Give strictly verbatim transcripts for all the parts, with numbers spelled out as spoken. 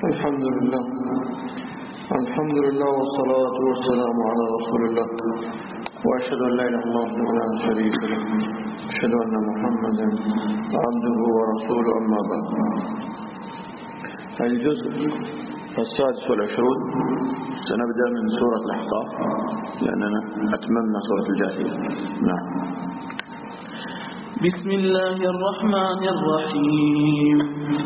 الحمد لله الحمد لله والصلاة والسلام على رسول الله وأشهد أن لا إله إلا الله وحده لا شريك له أشهد أن محمدا عبده ورسوله أما بعد. الجزء السادس والعشرون سنبدأ من سورة الأحقاف لأننا أتممنا سورة الجاثية. نعم. بسم الله الرحمن الرحيم.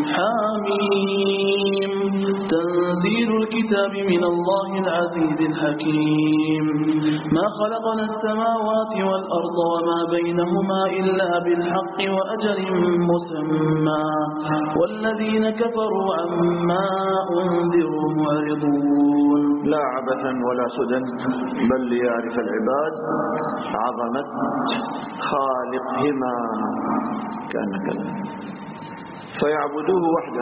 حميم. تنزيل الكتاب من الله العزيز الحكيم. ما خلقنا السماوات والأرض وما بينهما إلا بالحق وأجل مسمى والذين كفروا عما أنذروا معرضون. لا عبثا ولا سدى بل ليعرف العباد عظمة خالقهما كأن كلام فيعبدوه وحده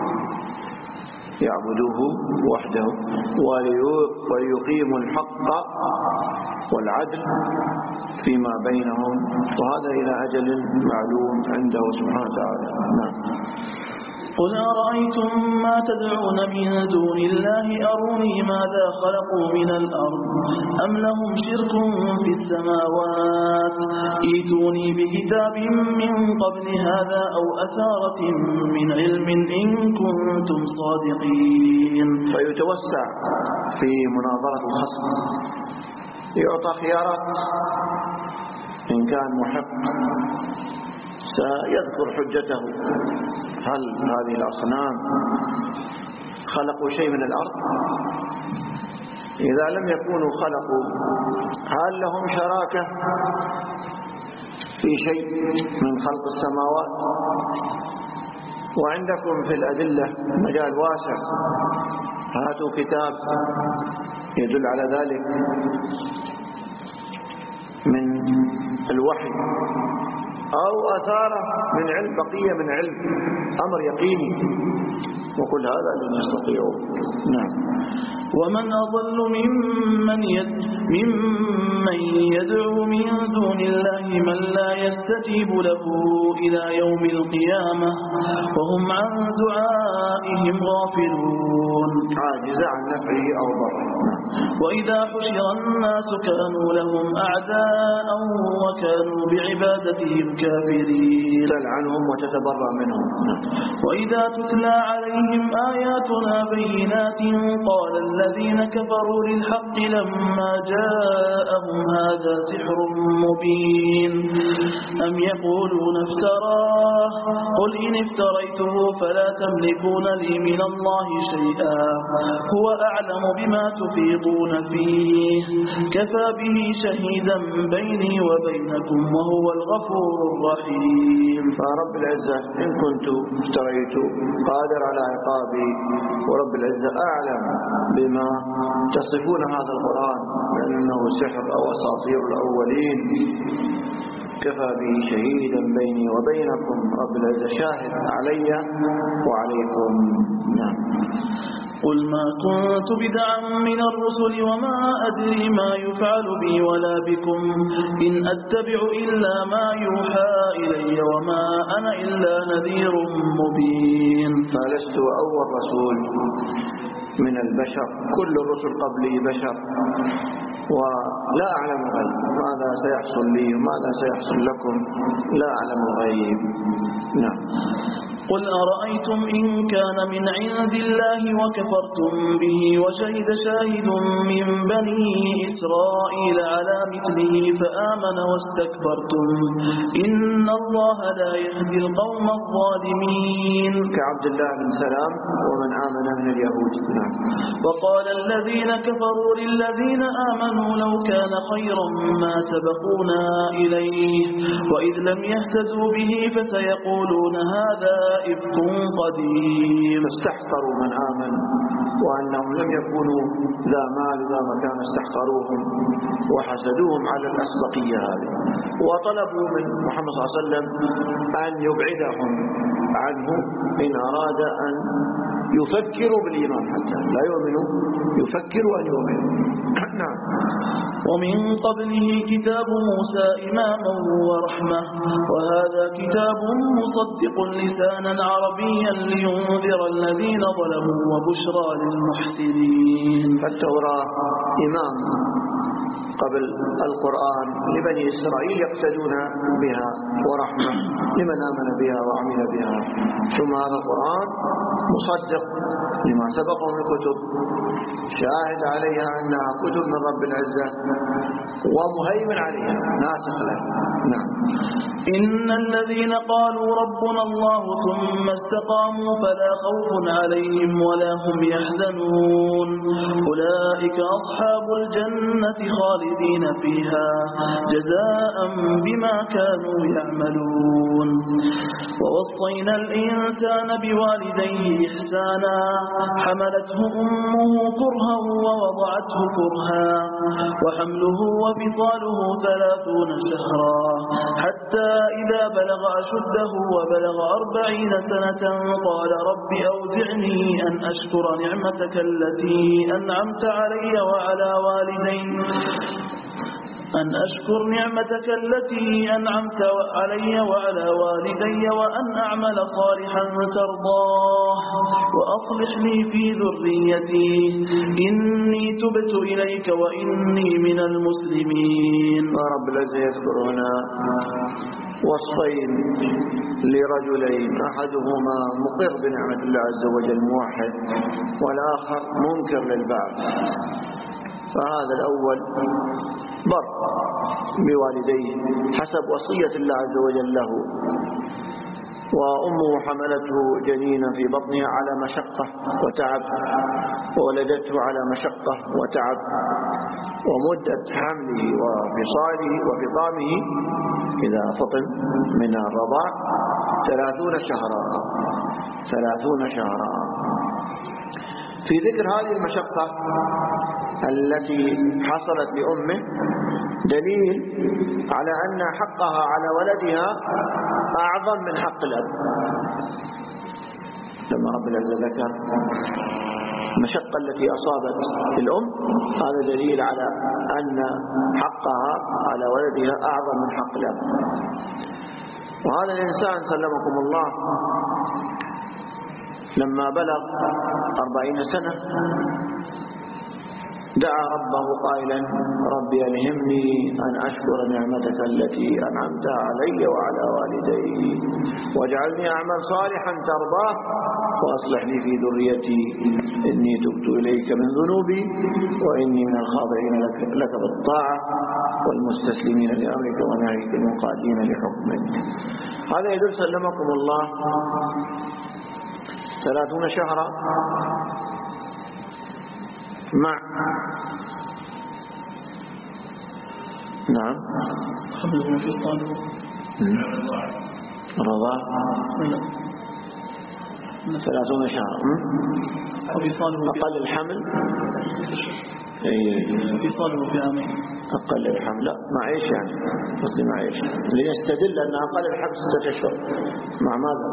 يعبدوه وحده ويقيموا الحق والعدل فيما بينهم وهذا إلى أجل معلوم عنده سبحانه وتعالى. نعم. قل أرأيتم ما تدعون من دون الله أروني ماذا خلقوا من الأرض أم لهم شرك في السماوات ائتوني بكتاب من قبل هذا أو أثارة من علم إن كنتم صادقين. فيتوسع في مناظرة الخصم، يعطى خيارات. إن كان محق سيذكر حجته، هل هذه الأصنام خلقوا شيء من الأرض؟ إذا لم يكونوا خلقوا هل لهم شراكة في شيء من خلق السماوات؟ وعندكم في الأدلة مجال واسع، هاتوا كتاب يدل على ذلك من الوحي أو أثارة من علم، بقية من علم، أمر يقيني، وكل هذا لن يستطيعوا. نعم. ومن أضل ممن ممن يدعو من دون الله من لا يستجيب له إلى يوم القيامة وهم عن دعائهم غافلون. عاجز عن نفعه أو ضره. وإذا حشر الناس كانوا لهم أعداء وكانوا بعبادتهم كافرين. تلعنهم وتتبرأ منهم. وإذا تتلى عليهم آياتنا بينات قال الذين كفروا للحق لما جاءهم هذا سحر مبين أم يقولون افتراه قل إن افتريته فلا تملكون لي من الله شيئا هو أعلم بما تفيضون فيه كفى به شهيدا بيني وبينكم وهو الغفور الرحيم. فرب العزة إن كنت افتريت قادر على عقابي، ورب العزة أعلم بما تصفون هذا القرآن لأنه سحر أو أساطير الأولين، كفى به شهيدا بيني وبينكم، رب العزة شاهد علي وعليكم. نعم. قل ما كنت بدعا من الرسل وما أدري ما يفعل بي ولا بكم إن أتبع إلا ما يوحى إلي وما أنا إلا نذير مبين. فلست أول رسول من البشر، كل الرسل قبلي بشر، ولا أعلم الغيب، ماذا سيحصل لي وماذا سيحصل لكم لا أعلم الغيب. نعم. قل أرأيتم إن كان من عند الله وكفرتم به وشهد شاهد من بني إسرائيل على مثله فآمن واستكبرتم إن الله لا يهدي القوم الظالمين. كعبد الله بن سلام ومن آمن من اليهود. نعم. وقال الذين كفروا للذين آمنوا لو كان خيرا ما سبقونا إليه وإذ لم يهتدوا به فسيقولون هذا إفك قديم. فاستحقروا من آمن وأنهم لم يكونوا ذا مال ذا مكان، استحقروهم وحسدوهم على الأسبقية هذه، وطلبوا من محمد صلى الله عليه وسلم أن يبعدهم عنه إن أراد أن يفكر بالإيمان، حتى لا يؤمن يفكر أن يؤمن. نعم. ومن قبله كتاب موسى إماما ورحمة، وهذا كتاب مصدق لسانا عربيا لينذر الذين ظلموا وبشرى للمحسنين. فالتوراة إمام قبل القرآن لبني إسرائيل يقتدون بها، ورحمة لمن آمن بها وعمل بها. ثم هذا القرآن مصدق لما سبقه من الكتب، شاهد عليها أنها كتب من رب العزة ومهيمن عليها ناسخ لها. نعم. إن الذين قالوا ربنا الله ثم استقاموا فلا خوف عليهم ولا هم يحزنون أولئك أصحاب الجنة خالدين فيها جزاء بما كانوا يعملون. ووصينا الإنسان بوالديه إحسانا حملته أمه كرها ووضعته كرها وحمله وفصاله ثلاثون شهرا حتى إذا بلغ أشده وبلغ أربعين سنة قال رب أوزعني أن أشكر نعمتك التي أنعمت علي وعلى والدي أن أشكر نعمتك التي أنعمت علي وعلى والدي وأن أعمل صالحا ترضاه وأصلح لي في ذريتي إني تبت إليك وإني من المسلمين. ورب العزة يذكر هنا وصفين لرجلين، أحدهما مقر بنعمة الله عز وجل موحد، والآخر منكر للبعث. فهذا الأول بر بوالديه حسب وصية الله عز وجل له، وأمه حملته جنينا في بطنها على مشقة وتعب، وولدته على مشقة وتعب، ومدة حمله وفصاله وفطامه إذا فطن من الرضاع ثلاثون شهرا ثلاثون شهرا. في ذكر هذه المشقة التي حصلت لأمه دليل على أن حقها على ولدها أعظم من حق الأب. لما رب العزة ذكر المشقة التي أصابت الأم، هذا دليل على أن حقها على ولدها أعظم من حق الأب. وهذا الإنسان سلمكم الله لما بلغ أربعين سنة دعا ربه قائلا ربي ألهمني أن أشكر نعمتك التي أنعمتها علي وعلى والدي واجعلني أعمل صالحا ترضاه وأصلح لي في ذريتي إني تبت إليك من ذنوبي وإني من الخاضعين لك, لك بالطاعة والمستسلمين لأمرك ونهيك المنقادين لحكمك. هذا يدل سلمكم الله ثلاثون شهرا مع نعم حمله في صاله رضاع ثلاثون شهرا أقل الحمل في صاله في عامين أقل الحمل لا مع إيش يعني قصدي مع إيش لنستدل أن أقل الحمل ستة أشهر مع ماذا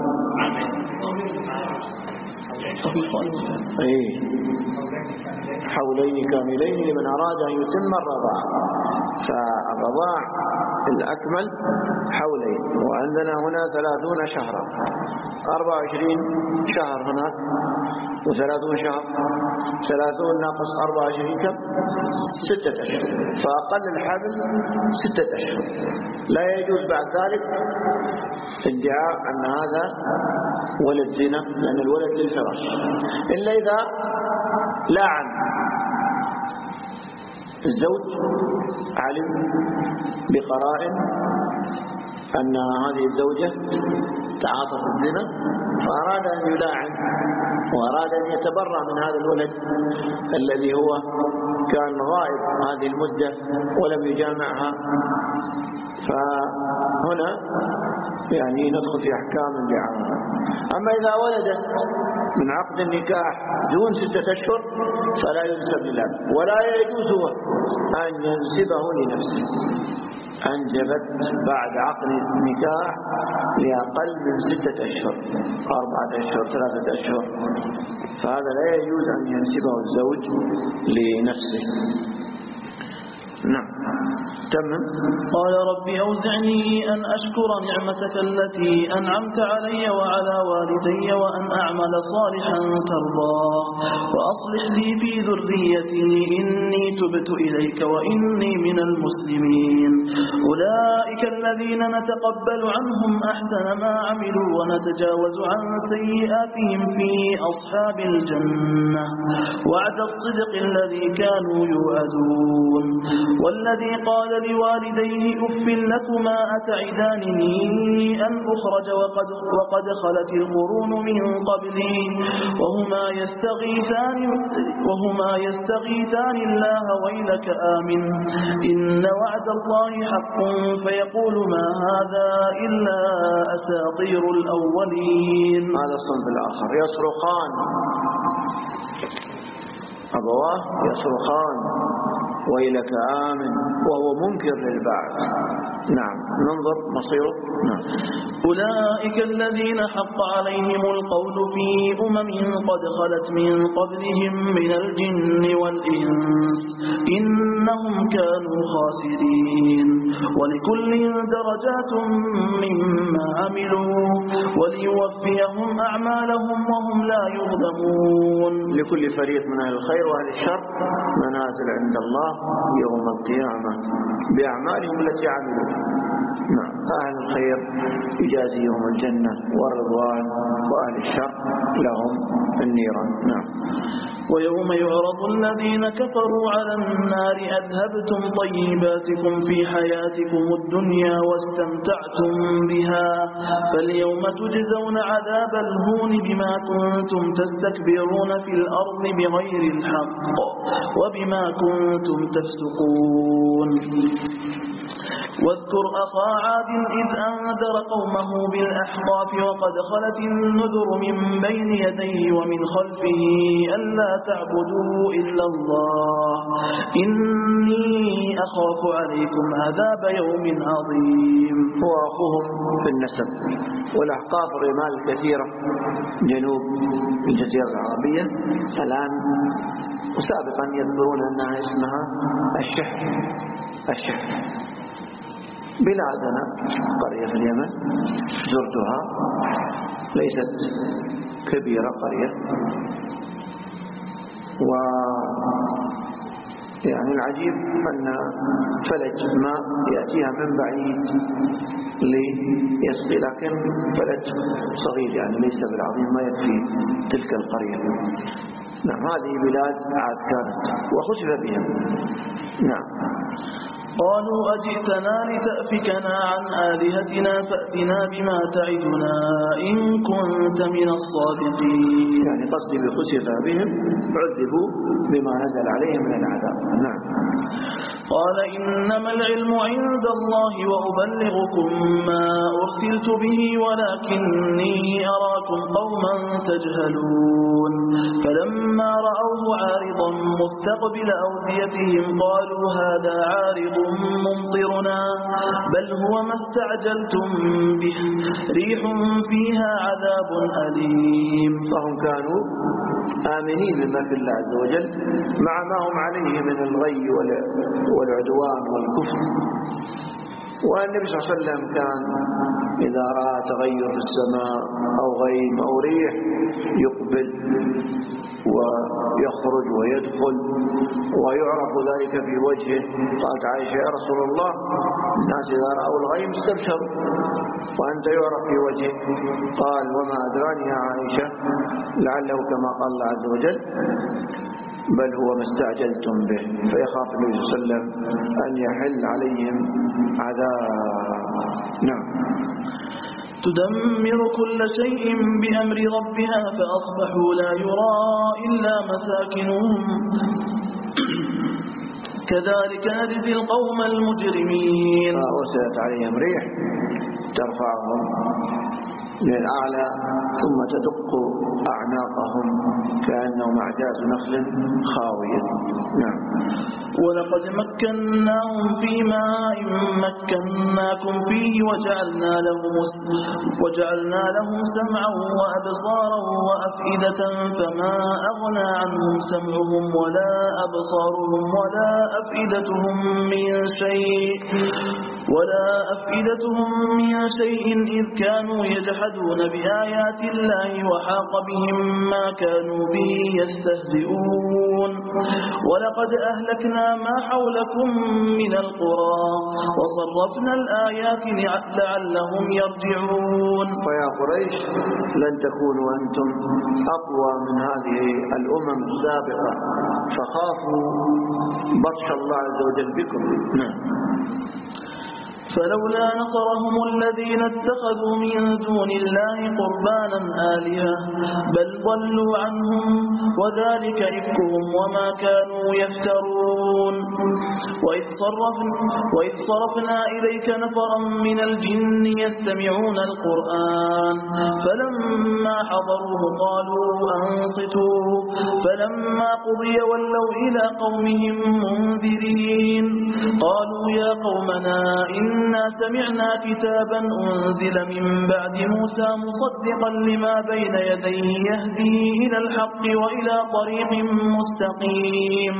أي حولين كاملين لمن أراد أن يتم الرضاعة. فالرضاع الأكمل حولين، وعندنا هنا ثلاثون شهرا، أربعة وعشرين شهر هناك وثلاثون شهر، ثلاثون ناقص أربعة وعشرين كم؟ ستة أشهر. فأقل الحمل ستة أشهر. لا يجوز بعد ذلك ادعاء أن هذا ولد زنا، لأن الولد للفراش، إلا إذا لاعن الزوج علم بقرائن أن هذه الزوجة تعاطت الزنا فأراد أن يلاعن وأراد أن يتبرأ من هذا الولد الذي هو كان غائب هذه المدة ولم يجامعها. فهنا يعني ندخل في أحكام اللعان. أما إذا ولدت من عقد النكاح دون ستة أشهر فلا ينسب للأب، ولا يجوز أن ينسبه لنفسه، أنجبت بعد عقد النكاح لأقل من ستة أشهر، أربعة أشهر، ثلاثة أشهر، فهذا لا يجوز أن ينسبه الزوج لنفسه. نعم. تمام. قال رب أوزعني أن أشكر نعمتك التي أنعمت علي وعلى والدي وأن أعمل صالحا ترضاه وأصلح لي في ذريتي إني تبت إليك وإني من المسلمين. أولئك الذين نتقبل عنهم أحسن ما عملوا ونتجاوز عن سيئاتهم في أصحاب الجنة وعد الصدق الذي كانوا يوعدون. والذي قال لوالديه أف لكما أتعدانني أن أخرج وقد, وقد خلت القرون من قبلي وهما يستغيثان, وهما يستغيثان الله ويلك آمن إن وعد الله حق فيقول ما هذا إلا أساطير الأولين. هذا الصنف الآخر يصرخان، أبواه يصرخان ويلك آمن وهو منكر للبعث. نعم. ننظر مصيره. نعم. أولئك الذين حق عليهم القول في أمم قد خلت من قبلهم من الجن والإنس إنهم كانوا خاسرين. ولكل درجات مما عملوا وليوفيهم أعمالهم وهم لا يظلمون. لكل فريق من أهل الخير وأهل الشر منازل عند الله يوم القيامة بأعمالهم التي عملوا. نعم. أهل الخير يجازيهم الجنة والرضوان وأهل الشر لهم النيران. نعم. ويوم يعرض الذين كفروا على النار أذهبتم طيباتكم في حياتكم الدنيا واستمتعتم بها فاليوم تجزون عذاب الهون بما كنتم تستكبرون في الأرض بغير الحق وبما كنتم تفسقون. واذكر أخا عاد إذ أنذر قومه بالأحقاف وقد خلت النذر من بين يديه ومن خلفه ألا تعبدوا إلا الله إني أخاف عليكم عذاب يوم عظيم. هو أخوهم في النسب، والأحقاف الرمال الكثيرة جنوب الجزيرة العربية الآن وسابقا يذكرون أنها اسمها الشحر. الشحر بلادنا قرية في اليمن زرتها، ليست كبيرة قرية، و يعني العجيب أن فلج ماء يأتيها من بعيد ليسقي، لكن فلج صغير يعني ليس بالعظيم ما يكفي تلك القرية. نعم. هذه بلاد عاد كانت وخسف بهم. نعم. قالوا أجئتنا لتأفكنا عن آلهتنا فأتنا بما تعدنا إن كنت من الصادقين. يعني قصدي بخسف بهم عذبوا بما نزل عليهم من العذاب. نعم. قال إنما العلم عند الله وأبلغكم ما أرسلت به ولكني أراكم قوما تجهلون. فلما رأوه عارضا مستقبل أوديتهم قالوا هذا عارض ممطرنا بل هو ما استعجلتم به ريح فيها عذاب أليم. فهم كانوا آمنين بما في الله عز وجل مع ما هم عليه من الغي والعدوان والكفر. والنبي صلى الله عليه وسلم كان إذا رأى تغير في السماء أو غيم أو ريح يقبل ويخرج ويدخل ويعرف ذلك في وجهه. قالت عائشة يا رسول الله الناس إذا رأوا الغيم استبشروا وأنت يعرف في وجهك. قال وما أدراني يا عائشة لعله كما قال الله عز وجل بل هو ما استعجلتم به. فيخاف النبي صلى الله عليه وسلم أن يحل عليهم عذاب. نعم. تدمر كل شيء بأمر ربها فأصبحوا لا يرى إلا مساكنهم كذلك نجزي القوم المجرمين. فأرسلت عليهم ريح ترفعهم من الأعلى ثم تدق أعناقهم أعناقهم كأنهم أعجاز نخل خاوية. نعم. ولقد مكناهم في ماء مكناكم فيه وجعلنا لهم وجعلنا لهم سمعا وأبصارا وأفئدة فما أغنى عنهم سمعهم ولا أبصارهم ولا أفئدتهم من شيء ولا أفئدتهم من شيء إذ كانوا يجحدون بآيات الله وحاق بهم ما كانوا به يستهزئون. ولقد أهلكنا ما حولكم من القرى وصرفنا الآيات لعلهم يرجعون. فيا قريش لن تكونوا أنتم أقوى من هذه الأمم السابقة فخافوا بطش الله عز وجل بكم. نعم. فلولا نصرهم الذين اتخذوا من دون الله قربانا آلهة بل ضلوا عنهم وذلك إفكهم وما كانوا يفترون. وإذ صرفنا, وإذ صرفنا إليك نفرا من الجن يستمعون القرآن فلما حضروه قالوا أنصتوا فلما قضي ولوا إلى قومهم منذرين قالوا يا قومنا إن إنا سمعنا كتابا أنزل من بعد موسى مصدقا لما بين يديه يهدي إلى الحق وإلى طريق مستقيم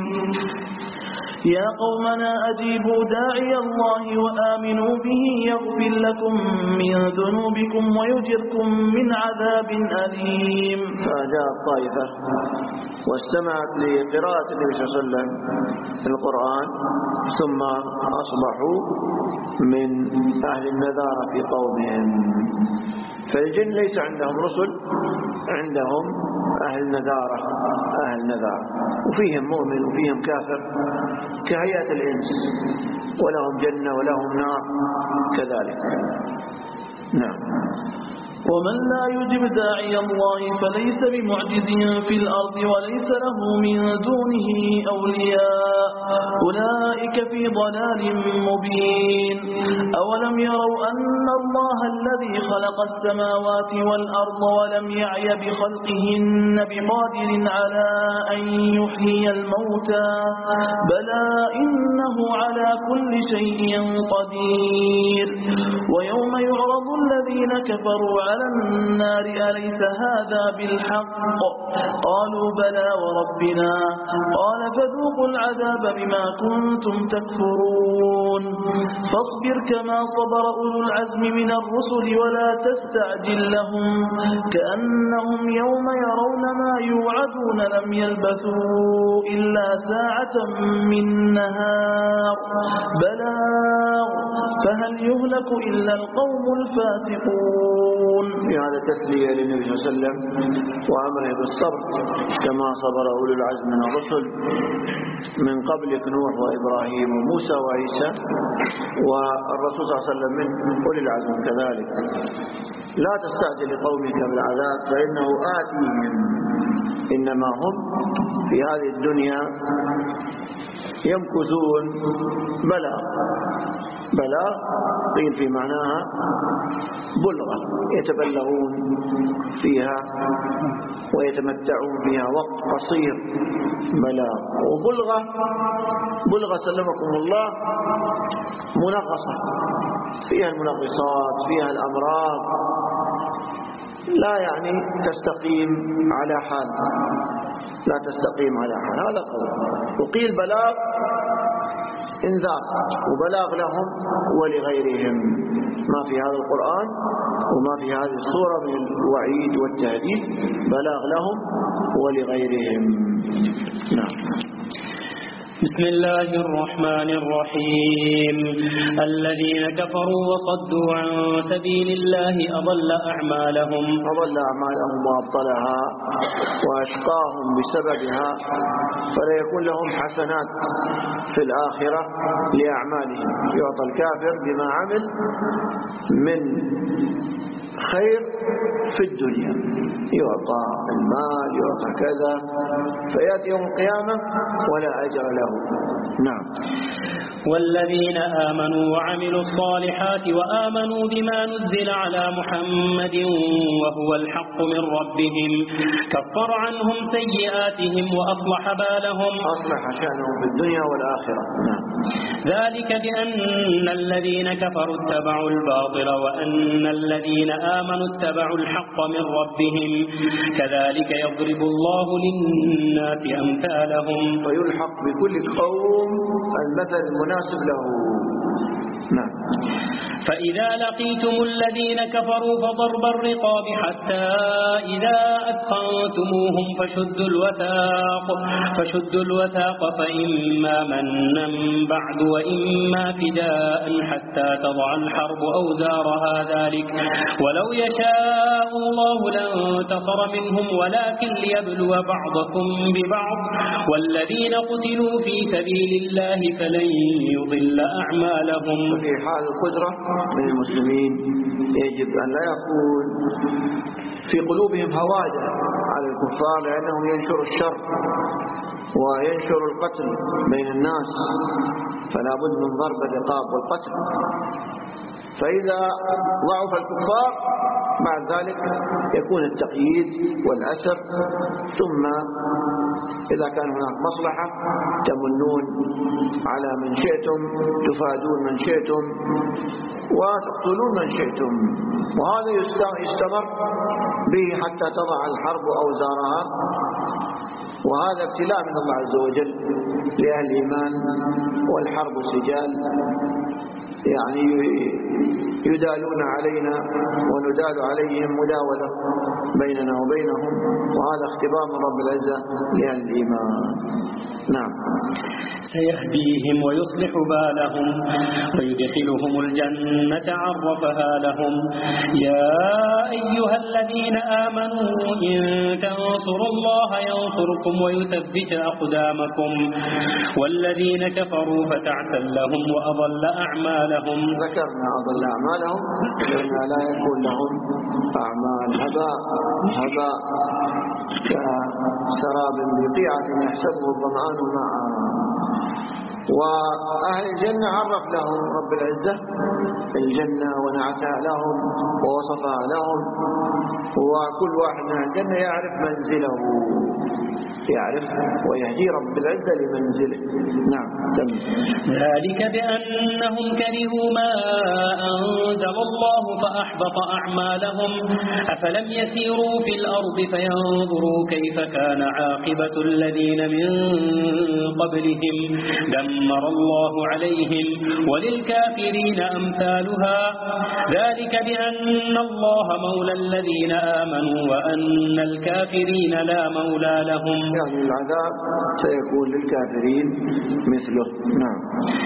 يا قومنا أجيبوا داعي الله وآمنوا به يغفر لكم من ذنوبكم ويجركم من عذاب أليم. فجاءت طائفة واستمعت لقراءة النبي صلى الله عليه وسلم في القرآن ثم أصبحوا من أهل النذارة في قومهم. فالجن ليس عندهم رسل، عندهم أهل نذارة أهل نذارة وفيهم مؤمن وفيهم كافر كهيئة الإنس ولهم جنة ولهم نار كذلك. نعم. ومن لا يجب داعي الله فليس بمعجز في الأرض وليس له من دونه أولياء أولئك في ضلال مبين. أولم يروا أن الله الذي خلق السماوات والأرض ولم يعي بخلقهن بقادر على أن يحيي الموتى بلى إنه على كل شيء قدير. ويوم يعرض الذين كفروا على النار أليس هذا بالحق قالوا بلى وربنا قال فذوقوا العذاب بما كنتم تكفرون. فاصبر كما صبر أولو العزم من الرسل ولا تستعجل لهم كأنهم يوم يرون ما يوعدون لم يلبثوا إلا ساعة من نهار بلاغ فهل يهلك إلا القوم الفاسقون. في هذا تسلية للنبي صلى الله عليه وسلم وأمره بالصبر كما صبر أولو العزم من الرسل من قبلك نوح وإبراهيم وموسى وعيسى والرسول صلى الله عليه وسلم من أولي العزم كذلك. لا تستعجل لقومك بالعذاب فإنه آتيهم إنما هم في هذه الدنيا يمكثون بلاغ بلاغ قيل في معناها بلغة يتبلغون فيها ويتمتعون فيها وقت قصير بلاغ. وبلغة بلغة سلمكم الله منغصة فيها المنغصات فيها الأمراض لا يعني تستقيم على حال لا تستقيم على حال هذا قول. وقيل بلاغ انذار وبلاغ لهم ولغيرهم ما في هذا القرآن وما في هذه الصورة من الوعيد والتهديد بلاغ لهم ولغيرهم. نعم. بسم الله الرحمن الرحيم. الذين كفروا وصدوا عن سبيل الله أضل أعمالهم أضل أعمالهم وأبطلها وأشقاهم بسببها فلا يكون لهم حسنات في الآخرة لأعمالهم. يعطى الكافر بما عمل من خير في الدنيا، يعطى المال يعطى كذا، فيأتي يوم القيامة ولا أجر له. نعم. والذين آمنوا وعملوا الصالحات وآمنوا بما نزل على محمد وهو الحق من ربهم كفر عنهم سيئاتهم وأصلح بالهم أصلح شأنهم في الدنيا والآخرة. نعم. ذلك بأن الذين كفروا اتبعوا الباطل وأن الذين آمنوا اتبعوا الحق من ربهم كذلك يضرب الله للناس أمثالهم ويلحق بكل قوم المثل المناسب له. نعم. فإذا لقيتم الذين كفروا فضرب الرقاب حتى إذا أثخنتموهم فشدوا الوثاق فشدوا الوثاق فإما منا بعد وإما فداء حتى تضع الحرب أوزارها ذلك ولو يشاء الله لانتصر منهم ولكن ليبلو بعضكم ببعض والذين قتلوا في سبيل الله فلن يضل أعمالهم. في حال القدرة من المسلمين يجب أن لا يكون في قلوبهم هوادة على الكفار، لأنهم ينشروا الشر وينشروا القتل بين الناس، فلا بد من ضرب الرقاب والقتل. فإذا ضعف الكفار بعد ذلك يكون التقييد والأسر، ثم إذا كان هناك مصلحة تمنون على من شئتم، تفادون من شئتم، وتقتلون من شئتم، وهذا يستمر به حتى تضع الحرب أوزارها. وهذا ابتلاء من الله عز وجل لأهل الإيمان، والحرب سجال، يعني يدالون علينا وندال عليهم مداولة بيننا وبينهم، وهذا اختبار من رب العزة لأهل الإيمان. نعم. سيهديهم ويصلح بالهم ويدخلهم الجنة عرفها لهم. يا أيها الذين آمنوا إن تنصروا الله ينصركم ويثبت أقدامكم والذين كفروا فتعسا لهم وأضل أعمالهم. ذكرنا أضل أعمالهم لأن لا يكون لهم أعمال هباء هباء كسراب بقيعة يحسبه الظمآن ماء. وأهل الجنة عرف لهم رب العزة الجنة ونعتها لهم ووصفها لهم، وكل واحد من الجنة يعرف منزله، يعرف ويهدي رب العزة لمنزله. نعم. ذلك بأنهم كرهوا ما أنزل الله فأحبط أعمالهم أفلم يسيروا في الأرض فينظروا كيف كان عاقبة الذين من قبلهم دمر الله عليهم وللكافرين أمثالها ذلك بأن الله مولى الذين آمنوا وأن الكافرين لا مولى لهم. يعني العذاب سيكون للكافرين مثله. نعم.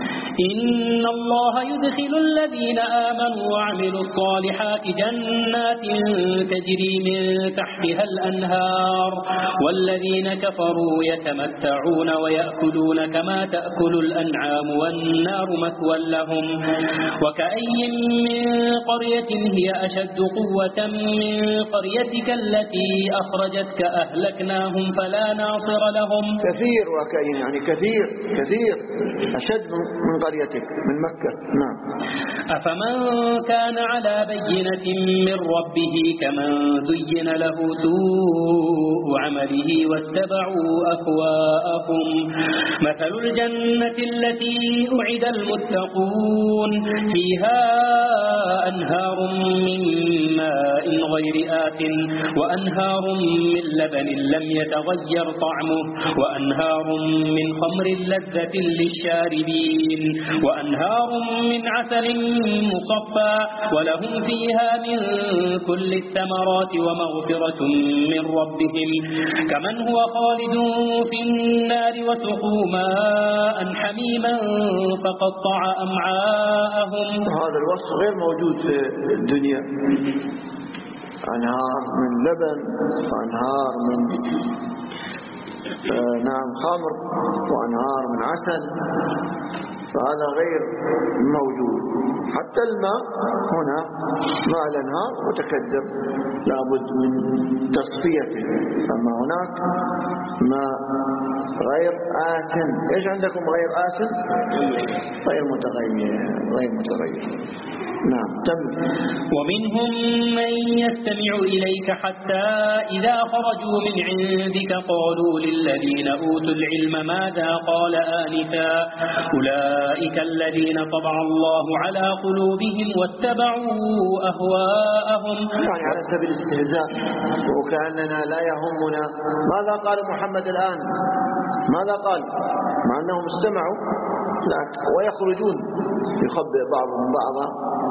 إن الله يدخل الذين آمنوا وعملوا الصالحات جنات تجري من تحتها الأنهار والذين كفروا يتمتعون ويأكلون كما تأكل الأنعام والنار مثوى لهم. وكأي من قرية هي أشد قوة من قريتك التي أخرجتك أهلكناهم فلا ناصر لهم. كثير وكأي يعني كثير كثير أشد من قريتك من مكة. نعم. أفمن كان على بينة من ربه كمن زين له سوء عمله واتبعوا أهواءهم مثل الجنة التي أعد المتقون فيها أنهار من ماء غير آت وأنهار من لبن لم يتغير طعمه وأنهار من خمر لذة للشاربين وأنهار من عسل مصفى ولهم فيها من كل الثمرات ومغفرة من ربهم كمن هو خالد في النار وسقوا ماء حميما فقطع أمعاءهم. هذا الوصف غير موجود في الدنيا. أنهار من لبن وأنهار من آه نعم خمر وأنهار من عسل فهذا غير موجود. حتى الماء هنا ماء الأنهار متكدر لابد من تصفيته، أما هناك ماء غير آسن. إيش عندكم غير آسن؟ غير متغير غير متغير. نعم تم. ومنهم من يستمع إليك حتى إذا خرجوا من عندك قالوا للذين أوتوا العلم ماذا قال آنفا أولئك الذين طبع الله على قلوبهم واتبعوا أهواءهم. يعني على سبيل الاستهزاء، وكأننا لا يهمنا ماذا قال محمد الآن، ماذا قال، مع أنهم استمعوا ويخرجون يخبئ بعضهم بعضا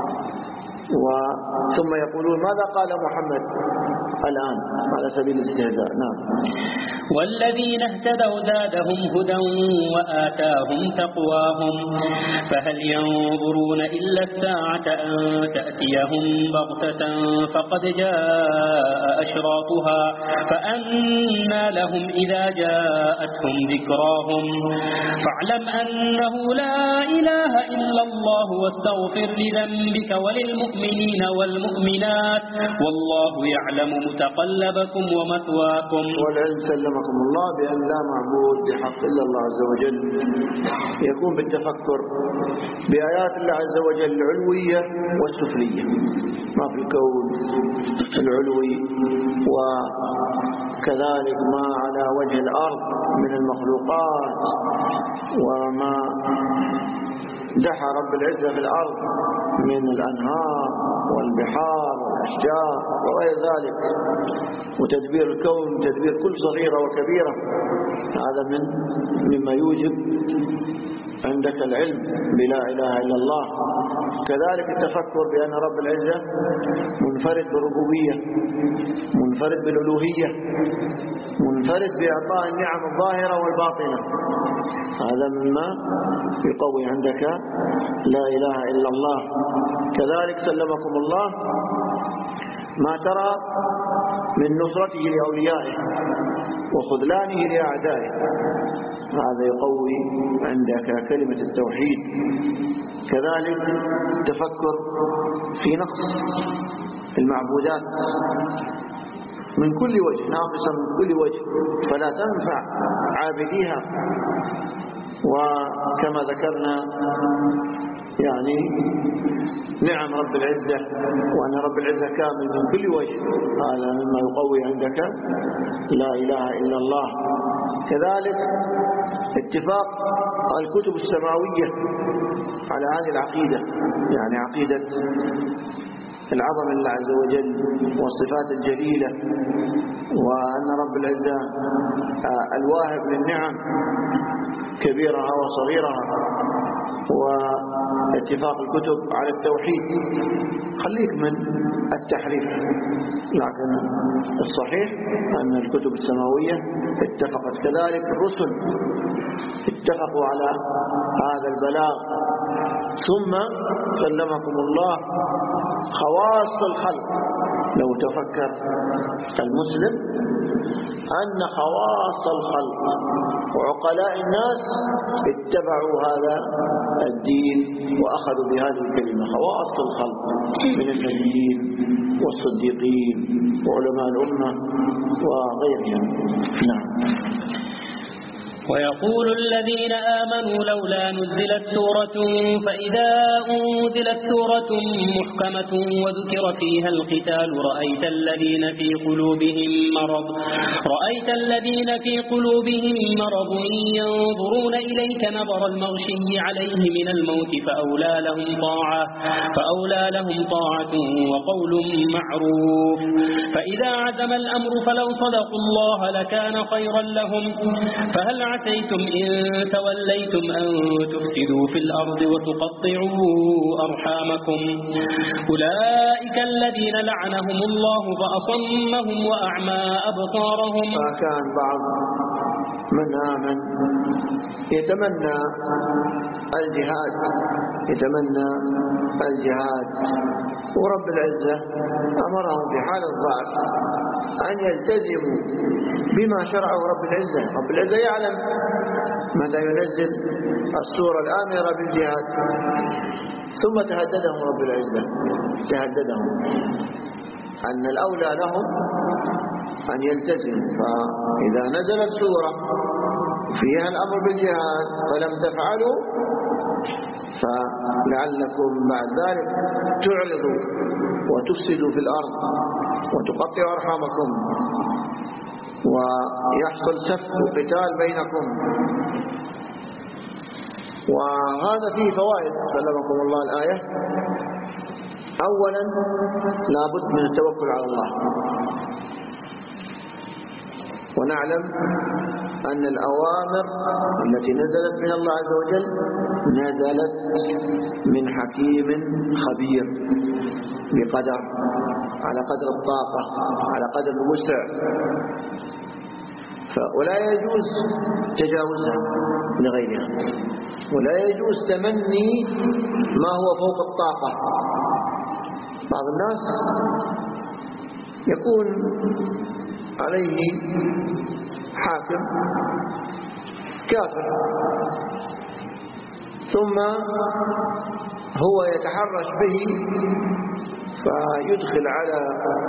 ثم يقولون ماذا قال محمد الآن على سبيل الاستهزاء. نعم. والذين اهتدوا زادهم هدى وآتاهم تقواهم فهل ينظرون إلا الساعة أن تأتيهم بغتة فقد جاء أشراطها فأنى لهم إذا جاءتهم ذكراهم فاعلم أنه لا إله إلا الله واستغفر لذنبك وللمؤمنين والمؤمنات والله يعلم متقلبكم ومثواكم. والعلم سلمكم الله بأن لا معبود بحق إلا الله عز وجل، يكون بالتفكر بآيات الله عز وجل العلوية والسفلية، ما في الكون العلوي وكذلك ما على وجه الأرض من المخلوقات وما دحى رب العزة في الأرض من الأنهار والبحار والأشجار وغير ذلك، وتدبير الكون تدبير كل صغيرة وكبيرة، هذا من مما يوجب عندك العلم بلا إله إلا الله. كذلك التفكر بأن رب العزة منفرد بالربوبية، منفرد بالألوهية، منفرد بإعطاء النعم الظاهرة والباطنة، هذا مما يقوي عندك لا إله إلا الله. كذلك سلمكم الله ما ترى من نصرته لأوليائه وخذلانه لأعدائه، هذا يقوي عندك كلمة التوحيد. كذلك تفكر في نقص المعبودات من كل وجه، ناقصة من كل وجه فلا تنفع عابديها، وكما ذكرنا يعني نعم رب العزة وأن رب العزة كامل من كل وجه، هذا مما يقوي عندك لا إله إلا الله. كذلك اتفاق الكتب السماوية على هذه العقيدة، يعني عقيدة العظمة لله عز وجل والصفات الجليلة، وأن رب العزة الواهب للنعم كبيرها وصغيرها، واتفاق الكتب على التوحيد. خليك من التحريف، لكن الصحيح أن الكتب السماوية اتفقت، كذلك الرسل اتفقوا على هذا البلاغ. ثم سلمكم الله خواص الخلق، لو تفكر المسلم أن خواص الخلق وعقلاء الناس اتبعوا هذا الدين وأخذوا بهذه الكلمة، خواص الخلق من النبيين والصديقين وعلماء الأمة وغيرهم. نعم. ويقول الذين آمنوا لولا نزلت سورة فإذا أنزلت سورة محكمة وذكر فيها القتال رأيت الذين في قلوبهم مرض رأيت الذين في قلوبهم مرض ينظرون إليك نظر المغشي عليه من الموت فأولى لهم طاعة فأولى لهم طاعة وقول معروف فإذا عزم الأمر فلو صدقوا الله لكان خيرا لهم فهل عسيتم إن توليتم أن تفسدوا في الأرض وتقطعوا أرحامكم أولئك الذين لعنهم الله فأصمهم وأعمى أبصارهم. فكان بعض من آمن يتمنى الجهاد يتمنى الجهاد ورب العزة أمرهم في حال الضعف أن يلتزموا بما شرعه رب العزة. رب العزة يعلم متى ينزل السورة الآمرة بالجهاد، ثم تهددهم رب العزة، تهددهم أن الأولى لهم أن يلتزموا. فإذا نزلت سورة فيها الأمر بالجهاد فلم تفعلوا فلعلكم بعد ذلك تعرضوا وتفسدوا في الأرض وتقطعوا أرحامكم ويحصل سفك وقتال بينكم. وهذا فيه فوائد سلمكم الله الآية. أولا لابد من التوكل على الله، ونعلم أن الأوامر التي نزلت من الله عز وجل نزلت من حكيم خبير بقدر، على قدر الطاقة، على قدر الوسع، ولا يجوز تجاوزها لغيرها، ولا يجوز تمني ما هو فوق الطاقة. بعض الناس يكون عليه حاكم كافر ثم هو يتحرش به فيدخل على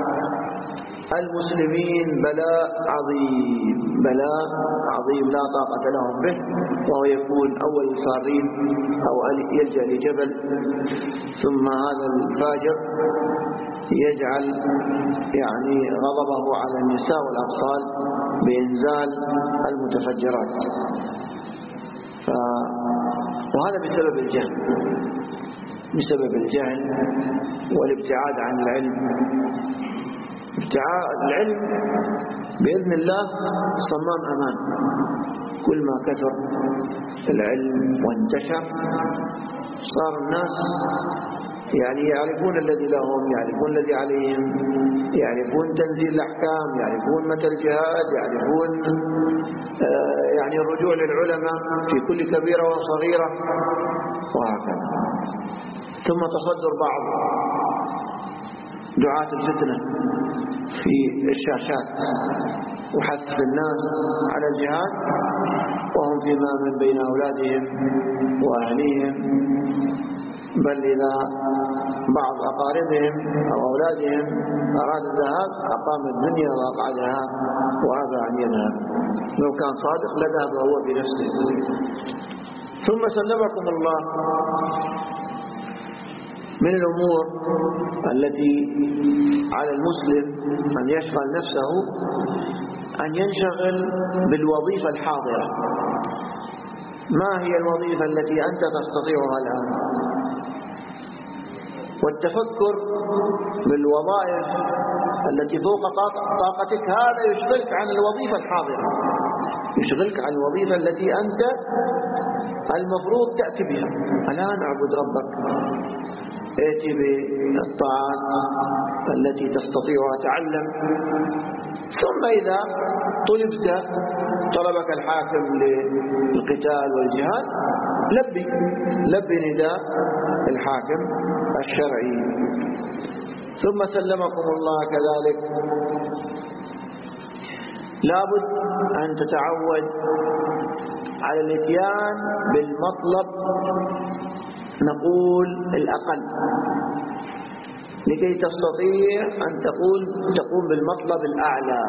المسلمين بلاء عظيم، بلاء عظيم لا طاقة لهم به، وهو يكون أول الفارين أو يلجأ لجبل، ثم هذا الفاجر يجعل يعني غضبه على النساء والأطفال بإنزال المتفجرات. ف... وهذا بسبب الجهل، بسبب الجهل والابتعاد عن العلم. ابتعاد العلم بإذن الله صمام أمان. كل ما كثر العلم وانتشر صار الناس يعني يعرفون الذي لهم، يعرفون الذي عليهم، يعرفون تنزيل الأحكام، يعرفون متى الجهاد، يعرفون آه يعني الرجوع للعلماء في كل كبيرة وصغيرة وهكذا. ثم تصدر بعض دعاة الفتنة في الشاشات وحث الناس على الجهاد وهم فيما من بين أولادهم وأهليهم، بل إذا بعض أقاربهم أو أولادهم أراد الذهاب أقام الدنيا وأقعدها وأبى أن يذهب. لو كان صادق لذهب هو بنفسه. ثم سلمكم الله من الأمور التي على المسلم أن يشغل نفسه أن ينشغل بالوظيفة الحاضرة. ما هي الوظيفة التي أنت تستطيعها الآن؟ والتفكر بالوظائف التي فوق طاقتك هذا يشغلك عن الوظيفة الحاضرة، يشغلك عن الوظيفة التي أنت المفروض تأتي بها. الآن اعبد ربك، ائتي بالطاعات التي تستطيعها، تعلم. ثم إذا طلبت طلبك الحاكم للقتال والجهاد لبي لبي نداء الحاكم الشرعي. ثم سلمكم الله كذلك لابد أن تتعود على الاتيان بالمطلب نقول الأقل لكي تستطيع أن تقول تقوم بالمطلب الأعلى.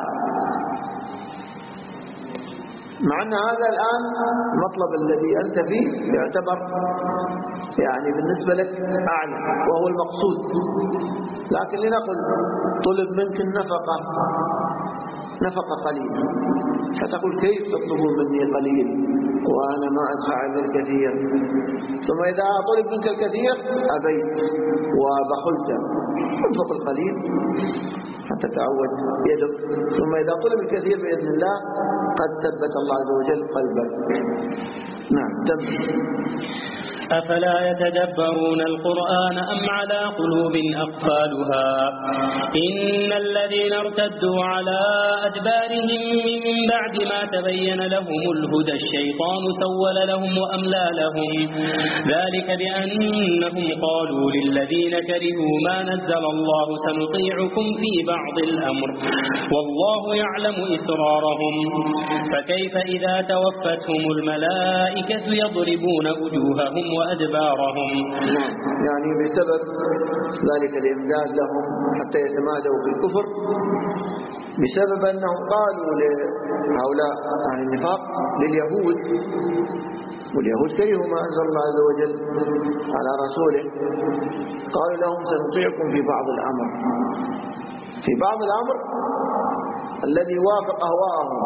مع أن هذا الآن المطلب الذي أنت فيه يعتبر يعني بالنسبة لك أعلى وهو المقصود، لكن لنقل طلب منك النفقة نفقة قليلة، فتقول كيف تطلبون مني قليل وأنا ما أدفع من الكثير؟ ثم إذا طلب منك الكثير أبيت وبخلت، انفق القليل حتى تعود يدك. ثم إذا طلب الكثير بإذن الله قد ثبت الله عز وجل قلبك. نعم تم. أفلا يتدبرون القرآن أم على قلوب أقفالها إن الذين ارتدوا على أدبارهم من بعد ما تبين لهم الهدى الشيطان سول لهم وأملى لهم ذلك بأنهم قالوا للذين كرهوا ما نزل الله سنطيعكم في بعض الأمر والله يعلم إسرارهم فكيف إذا توفتهم الملائكة يضربون وجوههم وأدبارهم. يعني بسبب ذلك الإمداد لهم حتى يتمادوا في الكفر بسبب أنهم قالوا لهؤلاء عن النفاق لليهود واليهود كرهوا ما أنزل الله عز وجل على رسوله قالوا لهم سنطيعكم في بعض الأمر في بعض الأمر الذي وافق أهواءهم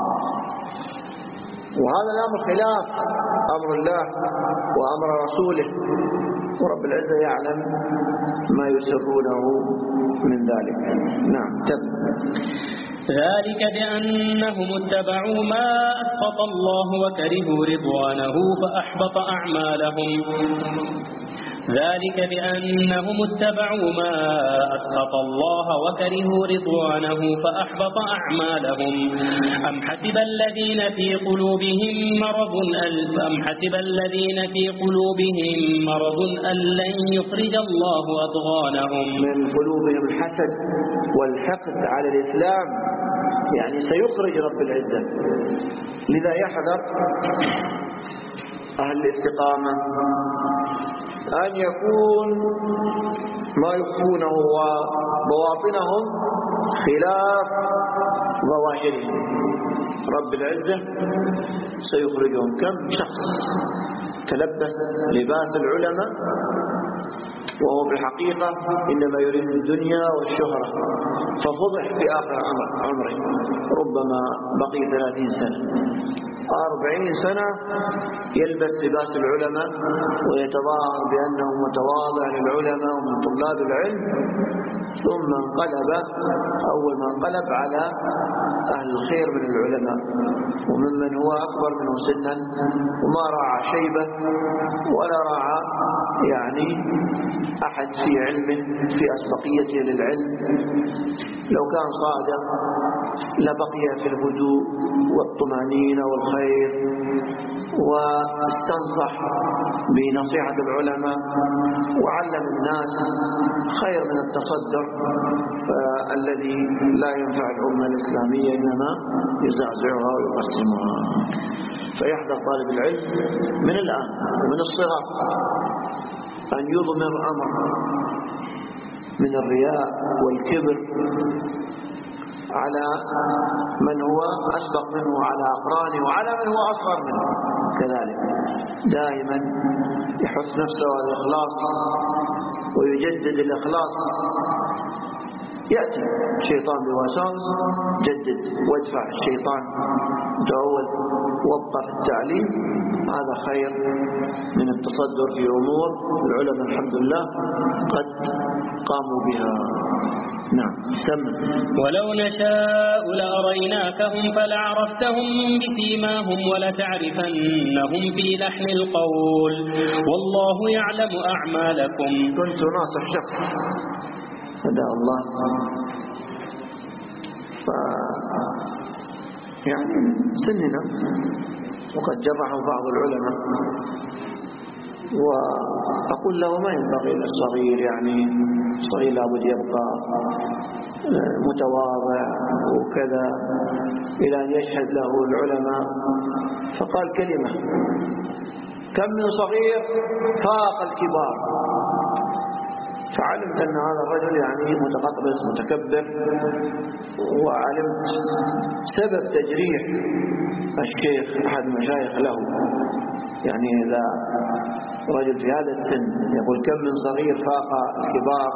وهذا الأمر خلاف أمر الله وأمر رسوله ورب العزة يعلم ما يسرونه من ذلك. نعم تم. ذلك بأنهم اتبعوا ما أسخط الله وكرهوا رضوانه فأحبط أعمالهم ذلك بأنهم اتبعوا ما أسخط الله وكرهوا رضوانه فأحبط أعمالهم أم حسب الذين في قلوبهم مرض أم حسب الذين في قلوبهم مرض أن لن يخرج الله أضغانهم. من قلوبهم الحسد والحقد على الإسلام يعني سيخرج رب العزة لذا يحذر أهل الاستقامة أن يكون ما يخفونه وبواطنهم خلاف ظواهرهم رب العزة سيخرجهم. كم شخص تلبس لباس العلماء وهو في الحقيقة إنما يريد الدنيا والشهرة ففضح في آخر عمره ربما بقي ثلاثين سنة أربعين سنة يلبس لباس العلماء ويتظاهر بأنه متواضع للعلماء ومن طلاب العلم ثم انقلب أول ما انقلب على أهل الخير من العلماء وممن هو أكبر منه سنا وما راعى شيبة ولا راعى يعني أحد في علم في أسبقيته للعلم. لو كان صادق لبقي في الهدوء والطمأنينة والخير واستنصح بنصيحة العلماء وعلم الناس خير من التصدر الذي لا ينفع الأمة الإسلامية إنما يزعزعها ويقسمها. فيحذر طالب العلم من الآن ومن الصغر أن يضمر أمر من الرياء والكبر على من هو أسبق منه على أقرانه وعلى من هو أصغر منه كذلك. دائما يحث نفسه على الإخلاص ويجدد الإخلاص. يأتي الشيطان بوساوس جدد وادفع الشيطان تعود وابقى في التعليم هذا خير من التصدر في أمور العلماء الحمد لله قد قاموا بها. نعم سمع. ولو نشاء لأريناكهم فلعرفتهم بسيماهم ولتعرفنهم في لحن القول والله يعلم أعمالكم. كنت ناصح شخص هدى الله ف يعني سننا وقد جرحه بعض العلماء وأقول له ما ينبغي للصغير يعني الصغير لابد يبقى متواضع وكذا إلى أن يشهد له العلماء. فقال كلمة كم من صغير فاق الكبار. فعلمت أن هذا الرجل يعني متقطبس متكبر وعلمت سبب تجريح الشيخ أحد المشايخ له يعني إذا رجل في هذا السن يقول كم من صغير فاق الكبار.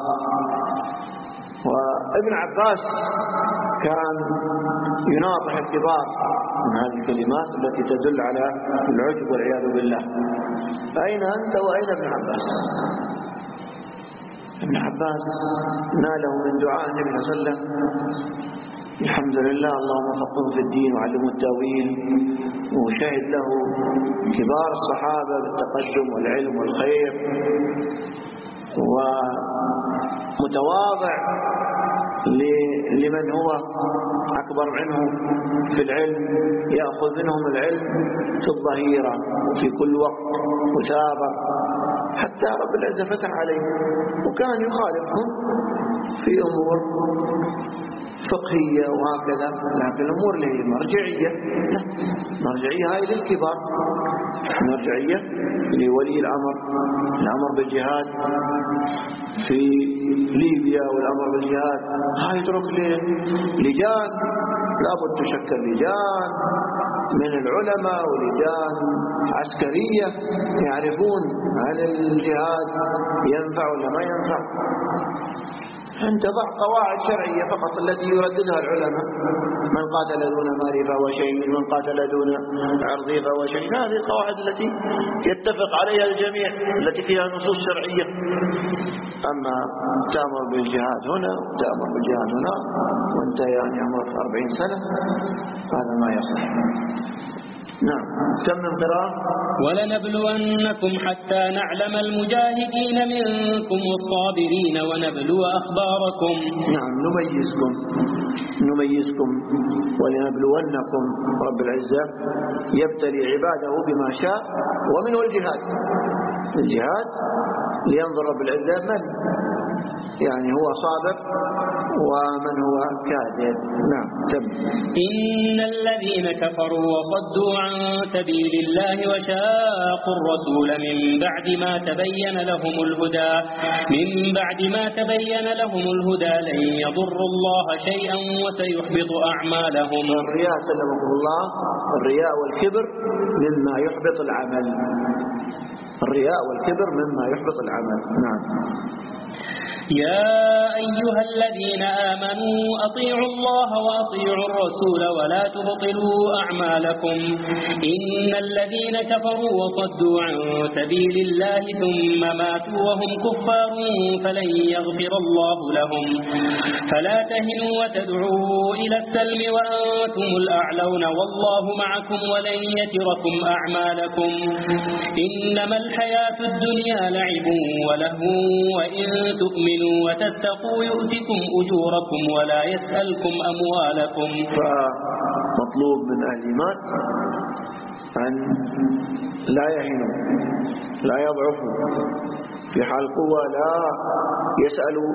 وابن عباس كان يناطح الكبار من هذه الكلمات التي تدل على العجب والعياذ بالله. أين أنت وأين ابن عباس؟ ابن عباس ناله من دعاء النبي صلى الله عليه وسلم الحمد لله، اللهم فقهه في الدين وعلمه التأويل، وشهد له كبار الصحابة بالتقدم والعلم والخير، ومتواضع لمن هو أكبر منه في العلم، يأخذ منهم العلم في الظهيرة وفي كل وقت وثابر، حتى رب العزة فتح عليه، وكان يخالفهم في أمور فقهية وهكذا، لكن الأمور اللي هي مرجعية لا، مرجعية هاي للكبار، مرجعية لولي الأمر، الأمر بالجهاد في ليبيا والأمر بالجهاد، هاي يترك لجان، لابد تشكل لجان من العلماء ولجان عسكرية يعرفون هل الجهاد ينفع ولا ما ينفع. أنت ضع قواعد شرعية فقط التي يرددها العلماء، من قاتل دون ماله فهو شيء، من قاتل دون عرضه فهو شيء، هذه القواعد التي يتفق عليها الجميع التي فيها نصوص شرعية. أما تأمر بالجهاد هنا وتأمر بالجهاد هنا وأنت يعني عمرك أربعين سنة، هذا ما يصح. نعم، كم من قراءة؟ ولنبلونكم حتى نعلم المجاهدين منكم والصابرين ونبلو أخباركم. نعم، نميزكم نميزكم ولنبلونكم. رب العزة يبتلي عباده بما شاء، ومنه الجهاد. الجهاد لينظر رب العزة من يعني هو صابر ومن هو كاذب. نعم، تم. إن الذين كفروا وصدوا عن سبيل الله وشاقوا الرسول من بعد ما تبين لهم الهدى من بعد ما تبين لهم الهدى لن يضروا الله شيئا وسيحبط أعمالهم. الرياء سلمكم الله، الرياء والكبر مما يحبط العمل. الرياء والكبر مما يحبط العمل. نعم. يا أيها الذين آمنوا أطيعوا الله وأطيعوا الرسول ولا تبطلوا أعمالكم. إن الذين كفروا وصدوا عن سبيل الله ثم ماتوا وهم كفار فلن يغفر الله لهم. فلا تهنوا وتدعوا إلى السلم وأنتم الأعلون والله معكم ولن يتركم أعمالكم. إنما الحياة الدنيا لعب ولهو وإن تؤمنوا وتتقوا يؤتكم أجوركم ولا يسألكم أموالكم. فمطلوب من أهل الإيمان أن لا يهنوا، لا يضعفوا في حال قوة، لا يسألوا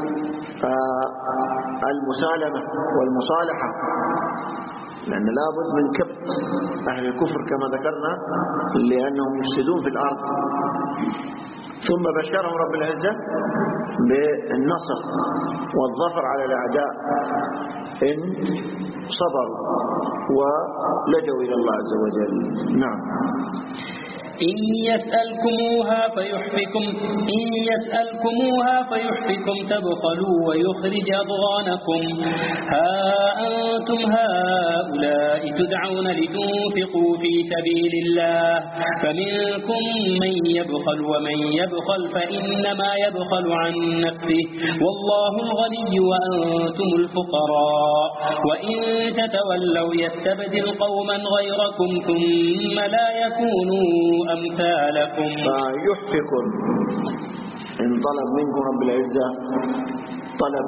المسالمة والمصالحة، لأن لابد من كبت أهل الكفر كما ذكرنا لأنهم يفسدون في الأرض. ثم بشرهم رب العزة بالنصر والظفر على الأعداء إن صبروا ولجوا إلى الله عز وجل. نعم. إن يسألكموها فيحفكم إن يسألكموها فيحفكم تبخلوا ويخرج أضغانكم. ها أنتم هؤلاء تدعون لتنفقوا في سبيل الله فمنكم من يبخل ومن يبخل فإنما يبخل عن نفسه والله الغني وأنتم الفقراء وإن تتولوا يستبدل قوما غيركم ثم لا يكونوا أمثالكم. فيحفكم إن طلب منكم رب العزة طلب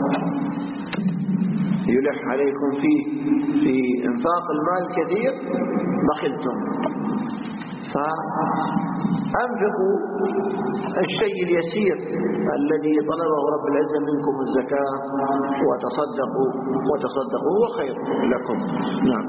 يلح عليكم فيه في إنفاق المال كثير بخلتم، فأنفقوا الشيء اليسير الذي طلبه رب العزة منكم الزكاة وتصدقوا وتصدقوا هو خير لكم. نعم.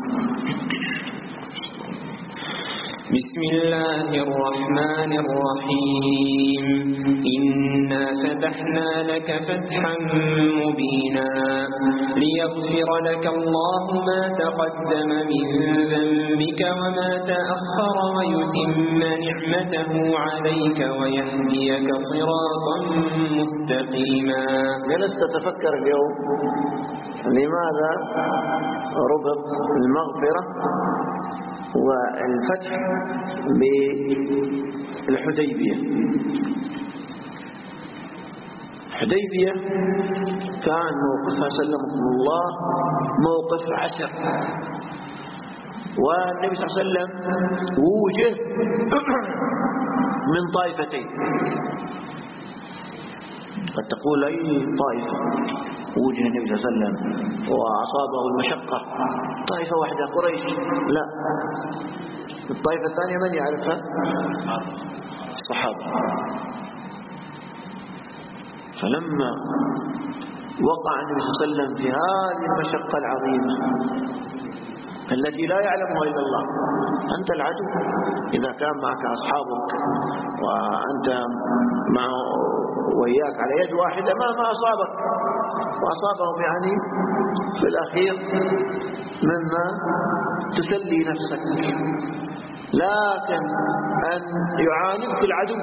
بسم الله الرحمن الرحيم. إنا فتحنا لك فتحا مبينا ليغفر لك الله ما تقدم من ذنبك وما تأخر ويتم نعمته عليك ويهديك صراطا مستقيما. جلست أتفكر اليوم لماذا ربط المغفرة والفتح بالحديبية. حديبية كان موقفها سلمكم الله موقف عسر، والنبي صلى الله عليه وسلم وجه من طائفتين. قد تقول أي طائفة وجه النبي صلى الله عليه وسلم وأصابه المشقة؟ طائفة واحدة قريش؟ لا، الطائفة الثانية من يعرفها؟ الصحابة. فلما وقع النبي صلى الله عليه وسلم في هذه المشقة العظيمة التي لا يعلمها إلا الله، أنت العدو إذا كان معك أصحابك وأنت مع وياك على يد واحدة ما ما أصابك، وأصابهم يعني في الأخير مما تسلي نفسك. لكن أن يعاندك العدو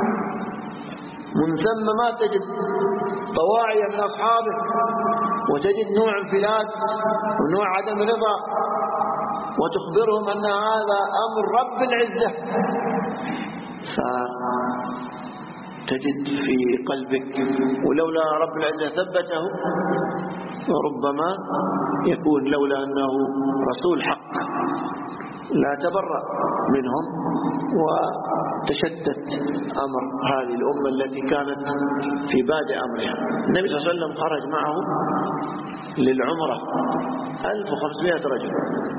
من ثم ما تجد طواعية من أصحابك وتجد نوع انفلات ونوع عدم رضا، وتخبرهم أن هذا أمر رب العزة، فتجد في قلبك ولولا رب العزة ثبته وربما يكون لولا أنه رسول حق لا تبرأ منهم وتشتت أمر هذه الأمة التي كانت في بادئ أمرها. النبي صلى الله عليه وسلم خرج معه للعمرة ألف وخمسمائة رجل،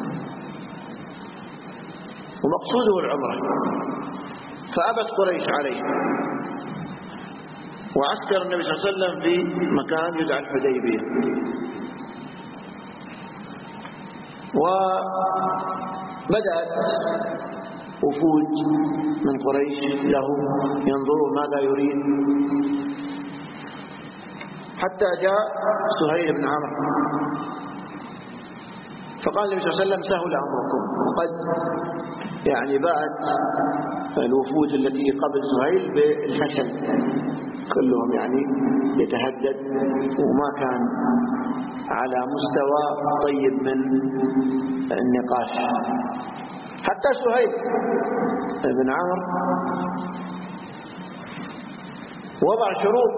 ومقصوده العمرة، فأبت قريش عليه، وعسكر النبي صلى الله عليه وسلم في مكان يدعى الحديبية، وبدأت وفود من قريش له ينظرون ماذا يريد، حتى جاء سهيل بن عمرو فقال النبي صلى الله عليه وسلم سهل أمركم، وقد يعني باءت الوفود التي قبل سهيل بالفشل، كلهم يعني يتهدد وما كان على مستوى طيب من النقاش. حتى سهيل بن عمرو وضع شروط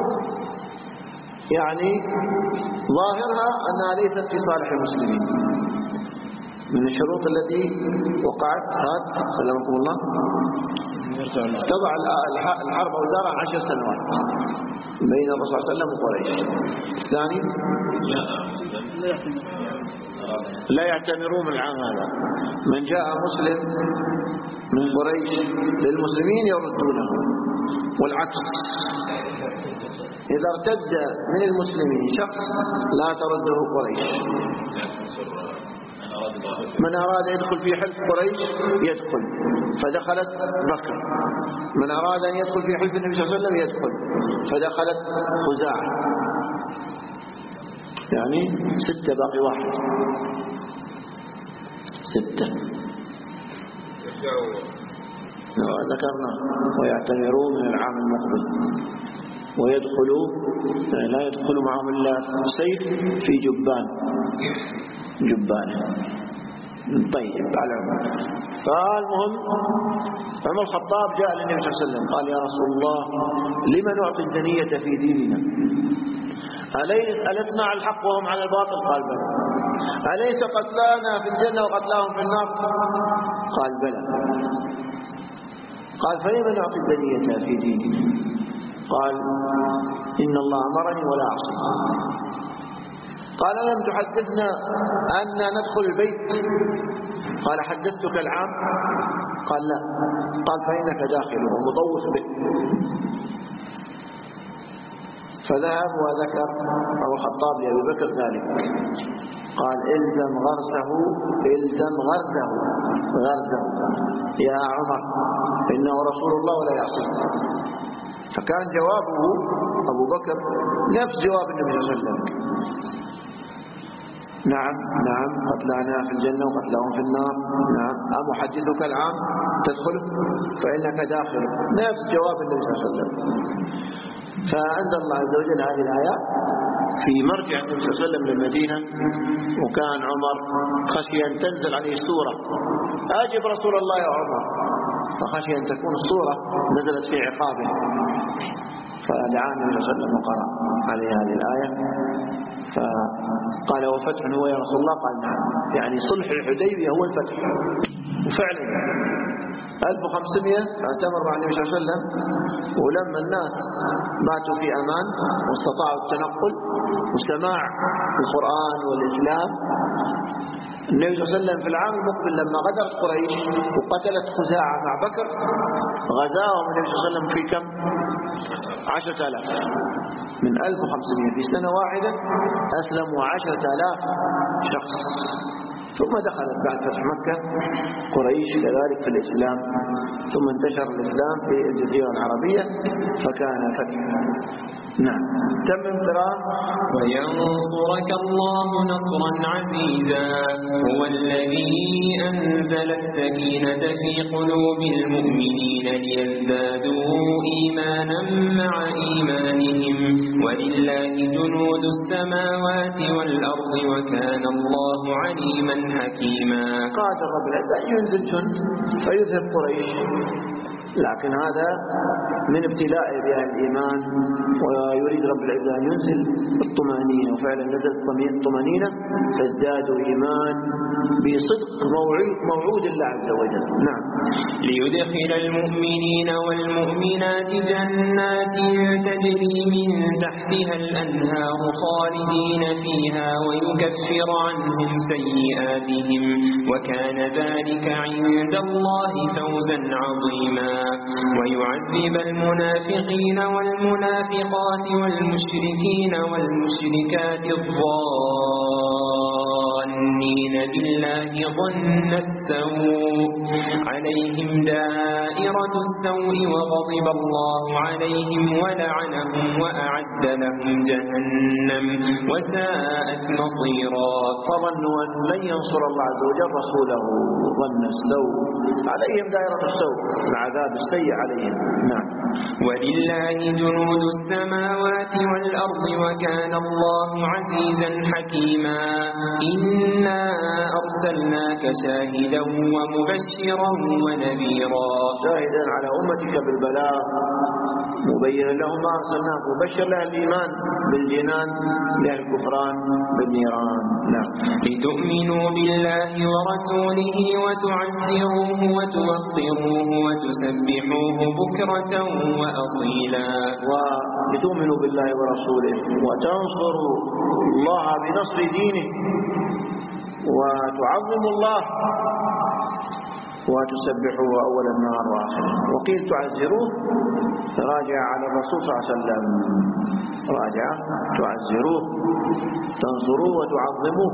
يعني ظاهرها أنها ليست في صالح المسلمين. من الشروط التي وقعت هذا سلمكم الله تضع الحرب أوزارها عشر سنوات بين الرسول صلى الله عليه وسلم وقريش. الثاني لا يعتمرون من العام هذا، من جاء مسلم من قريش للمسلمين يردونه، والعكس إذا ارتد من المسلمين شخص لا ترده قريش. من أراد يدخل في حلف قريش يدخل، فدخلت بكر. من أراد أن يدخل في حلف النبي صلى الله عليه وسلم يدخل، فدخلت خزاعة. يعني ستة باقي واحد، ستة ذكرنا. ويعتمرون من العام المقبل ويدخلوا لا يدخل معهم إلا سيف في جبان جبانه. طيب على عمر. فالمهم عمر الخطاب جاء للنبي صلى الله عليه وسلم قال يا رسول الله لما نعطي الدنية في ديننا؟ ألسنا على الحق وهم على الباطل؟ قال بلى. أليس قتلانا في الجنة وقتلاهم في النار؟ قال بلى. قال فلما نعطي الدنية في ديننا؟ قال إن الله أمرني ولا أعصي. قال لم تحدثنا أن ندخل البيت؟ قال حدثتك العام؟ قال لا. قال فإنك داخل ومطوف به. فذهب وذكر أبو الخطاب لأبي بكر ذلك، قال الزم غرسه الزم غرسه غرسه يا عمر إنه رسول الله ولا يعصيه. فكان جوابه أبو بكر نفس جواب النبي صلى الله عليه وسلم، نعم نعم قتلانا في الجنة وقتلاهم في النار، نعم أم أحدثك العام تدخل فإنك داخل، نفس جواب النبي صلى الله عليه وسلم. فأنزل الله عز وجل هذه الآيات في مرجع النبي صلى الله عليه وسلم للمدينة، وكان عمر خشي أن تنزل عليه السورة أجب رسول الله يا عمر، فخشي أن تكون السورة نزلت في عقابه، فدعا النبي صلى الله عليه وسلم وقرأ عليه هذه الآية، فقال وفتح هو يا رسول الله؟ قال نعم، يعني صلح الحديبية هو الفتح. وفعلا ألف وخمسمائة اعتمر مع النبي صلى الله عليه وسلم، ولما الناس باتوا في أمان واستطاعوا التنقل وسماع القرآن والإسلام، النبي صلى الله عليه وسلم في العام المقبل لما غدرت قريش وقتلت خزاعة مع بكر، غزاهم النبي صلى الله عليه وسلم في كم؟ عشرة آلاف. من ألف وخمسمائة في سنة واحدة أسلموا عشرة آلاف شخص. ثم دخلت بعد فتح مكة قريش كذلك في الإسلام، ثم انتشر الإسلام في الجزيرة العربية فكان فتحا. نعم. تم قراءة وينصرك الله نصرا عزيزا هو الذي أنزل السكينة في قلوب المؤمنين ليزدادوا إيمانا مع إيمانهم ولله جنود السماوات والأرض وكان الله عليما حكيما. قادر رب العزة أن ينزل جند فيذهب قريش، لكن هذا من ابتلاء بأهل الإيمان، ويريد رب العزة أن ينزل الطمأنينة، وفعلا نزلت الطمأنينة فازدادوا إيمان بصدق موعود الله عز وجل. نعم. ليدخل المؤمنين والمؤمنات جنات تجري من تحتها الأنهار خالدين فيها ويكفر عنهم سيئاتهم وكان ذلك عند الله فوزا عظيما. ويعذب المنافقين والمنافقات والمشركين والمشركات الظانين بالله ظن السوء عليهم دائرة السوء وغضب الله عليهم ولعنهم وأعد لهم جهنم وساءت مصيرا. فظنوا أن لن ينصر الله عز وجل رسوله ظن السوء عليهم دائرة السوء، العذاب السيء عليهم. نعم. ولله جنود السماوات والأرض وكان الله عزيزا حكيما. إنا أرسلناك شاهدا ومبشرا ونذيرا. شاهدا على أمتك بالبلاغ مبينا لهم ما أرسلناك، مبشر لها الإيمان بالجنان لها الكفران بالنيران. نعم. لتؤمنوا بالله ورسوله وتعزروه وتوقروه وتسبحوه بكرة وأصيلا. ولتؤمنوا بالله ورسوله وتنصروا الله بنصر دينه وتعظموا الله وتسبحوه أول النهار وآخره. وقيل تعزروه راجع على الرسول صلى الله عليه وسلم، راجع تعزروه تنصروه وتعظموه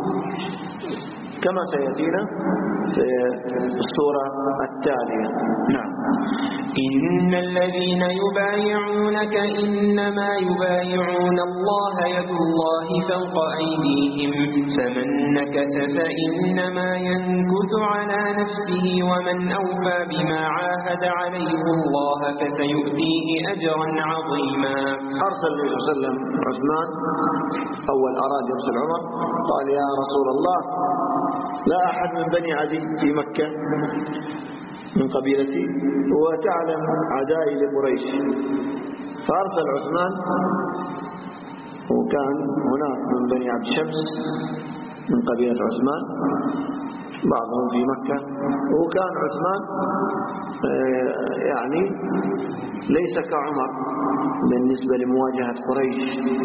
كما سيأتينا في السورة التالية. نعم. إن الذين يبايعونك إنما يبايعون الله يد الله فوق أيديهم فمن نكث فإنما ينكث على نفسه ومن أوفى بما عاهد عليه الله فسيؤتيه أجرا عظيما. أرسل النبي صلى الله عليه وسلم عثمان، أول أراد يرسل عمر، قال يا رسول الله لا أحد من بني عدي في مكة من قبيلتي وتعلم عدائي لقريش، فأرسل عثمان، وكان هناك من بني عبد شمس من قبيلة عثمان بعضهم في مكة، وكان عثمان يعني ليس كعمر بالنسبة لمواجهة قريش،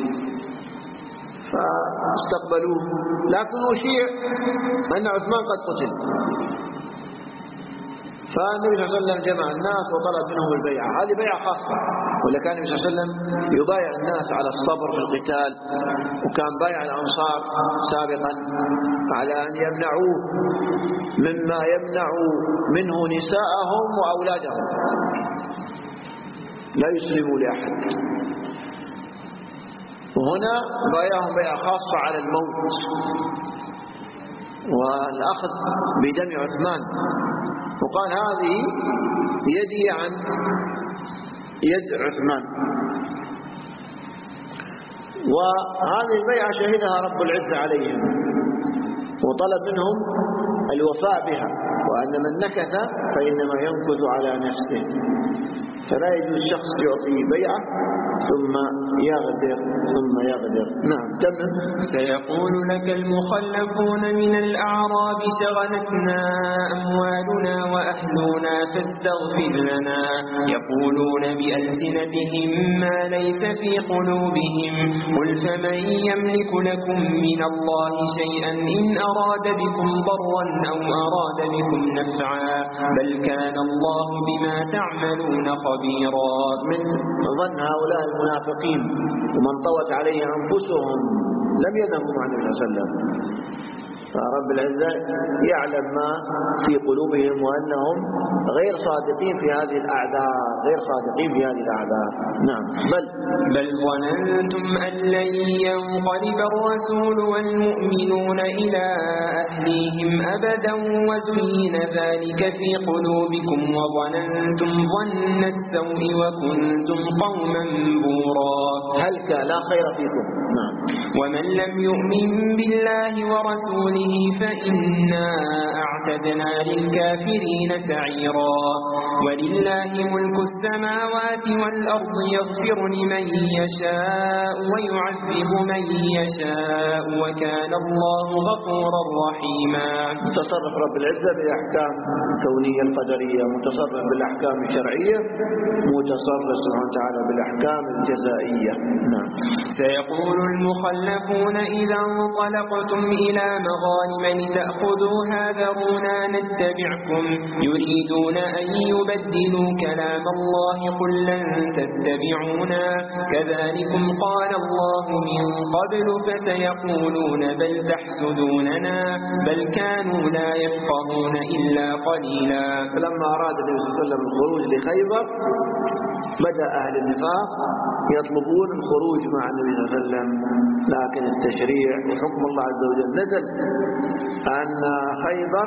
فاستقبلوه، لكن أشيع أن عثمان قد قتل. فالنبي صلى الله عليه وسلم جمع الناس وطلب منهم البيعة، هذه بيعة خاصة، ولا كان النبي صلى الله عليه وسلم يبايع الناس على الصبر في القتال، وكان بايع الأنصار سابقا على أن يمنعوه مما يمنع منه نساءهم وأولادهم، لا يسلموا لأحد. وهنا بايعهم بيعة خاصة على الموت والأخذ بدم عثمان، وقال هذه يدي عن يد عثمان. وهذه البيعة شهدها رب العزة عليهم وطلب منهم الوفاء بها، وأن من نكث فإنما ينكث على نفسه. فلا يجوز شخص يعطي بيعة ثم يغدر ثم يغدر. نعم تمام. سيقول لك المخلفون من الأعراب شغلتنا أموالنا وأهلنا فاستغفر لنا يقولون بألسنتهم ما ليس في قلوبهم قل فمن يملك لكم من الله شيئا إن أراد بكم ضرا أو أراد بكم نفعا بل كان الله بما تعملون خبيرا. من ظن هؤلاء المنافقين ومن طوت عليه أنفسهم لم يذهبوا مع النبي صلى الله عليه وسلم، فرب العزة يعلم ما في قلوبهم وأنهم غير صادقين في هذه الأعذار غير صادقين في هذه الأعذار. نعم. بل بل ظننتم أن لن ينقلب الرسول والمؤمنون إلى أهليهم أبدا وزين ذلك في قلوبكم وظننتم ظن السوء وكنتم قوما بورا. هلك لا خير فيكم. نعم. ومن لم يؤمن بالله ورسوله فإنا أعتدنا للكافرين سعيرا. ولله ملك السماوات والأرض يغفر لمن يشاء ويعذب من يشاء وكان الله غفورا رحيما. متصرف رب العزة بالأحكام الكونية القدرية، متصرف بالأحكام الشرعية، متصرف سبحانه وتعالى بالأحكام الجزائية. نعم. سيقول المخلفون إذا انطلقتم إلى مغانم لتأخذوها ذرونا نتبعكم يريدون أن يبدلوا كلام الله قل لن تتبعونا كذلكم قال الله من قبل فسيقولون بل تحسدوننا بل كانوا لا يفقهون إلا قليلا. فلما أراد النبي صلى الله عليه وسلم الخروج لخيبر بدأ أهل النفاق يطلبون الخروج مع النبي صلى الله عليه وسلم، لكن التشريع وحكم الله عز وجل نزل أن خيبر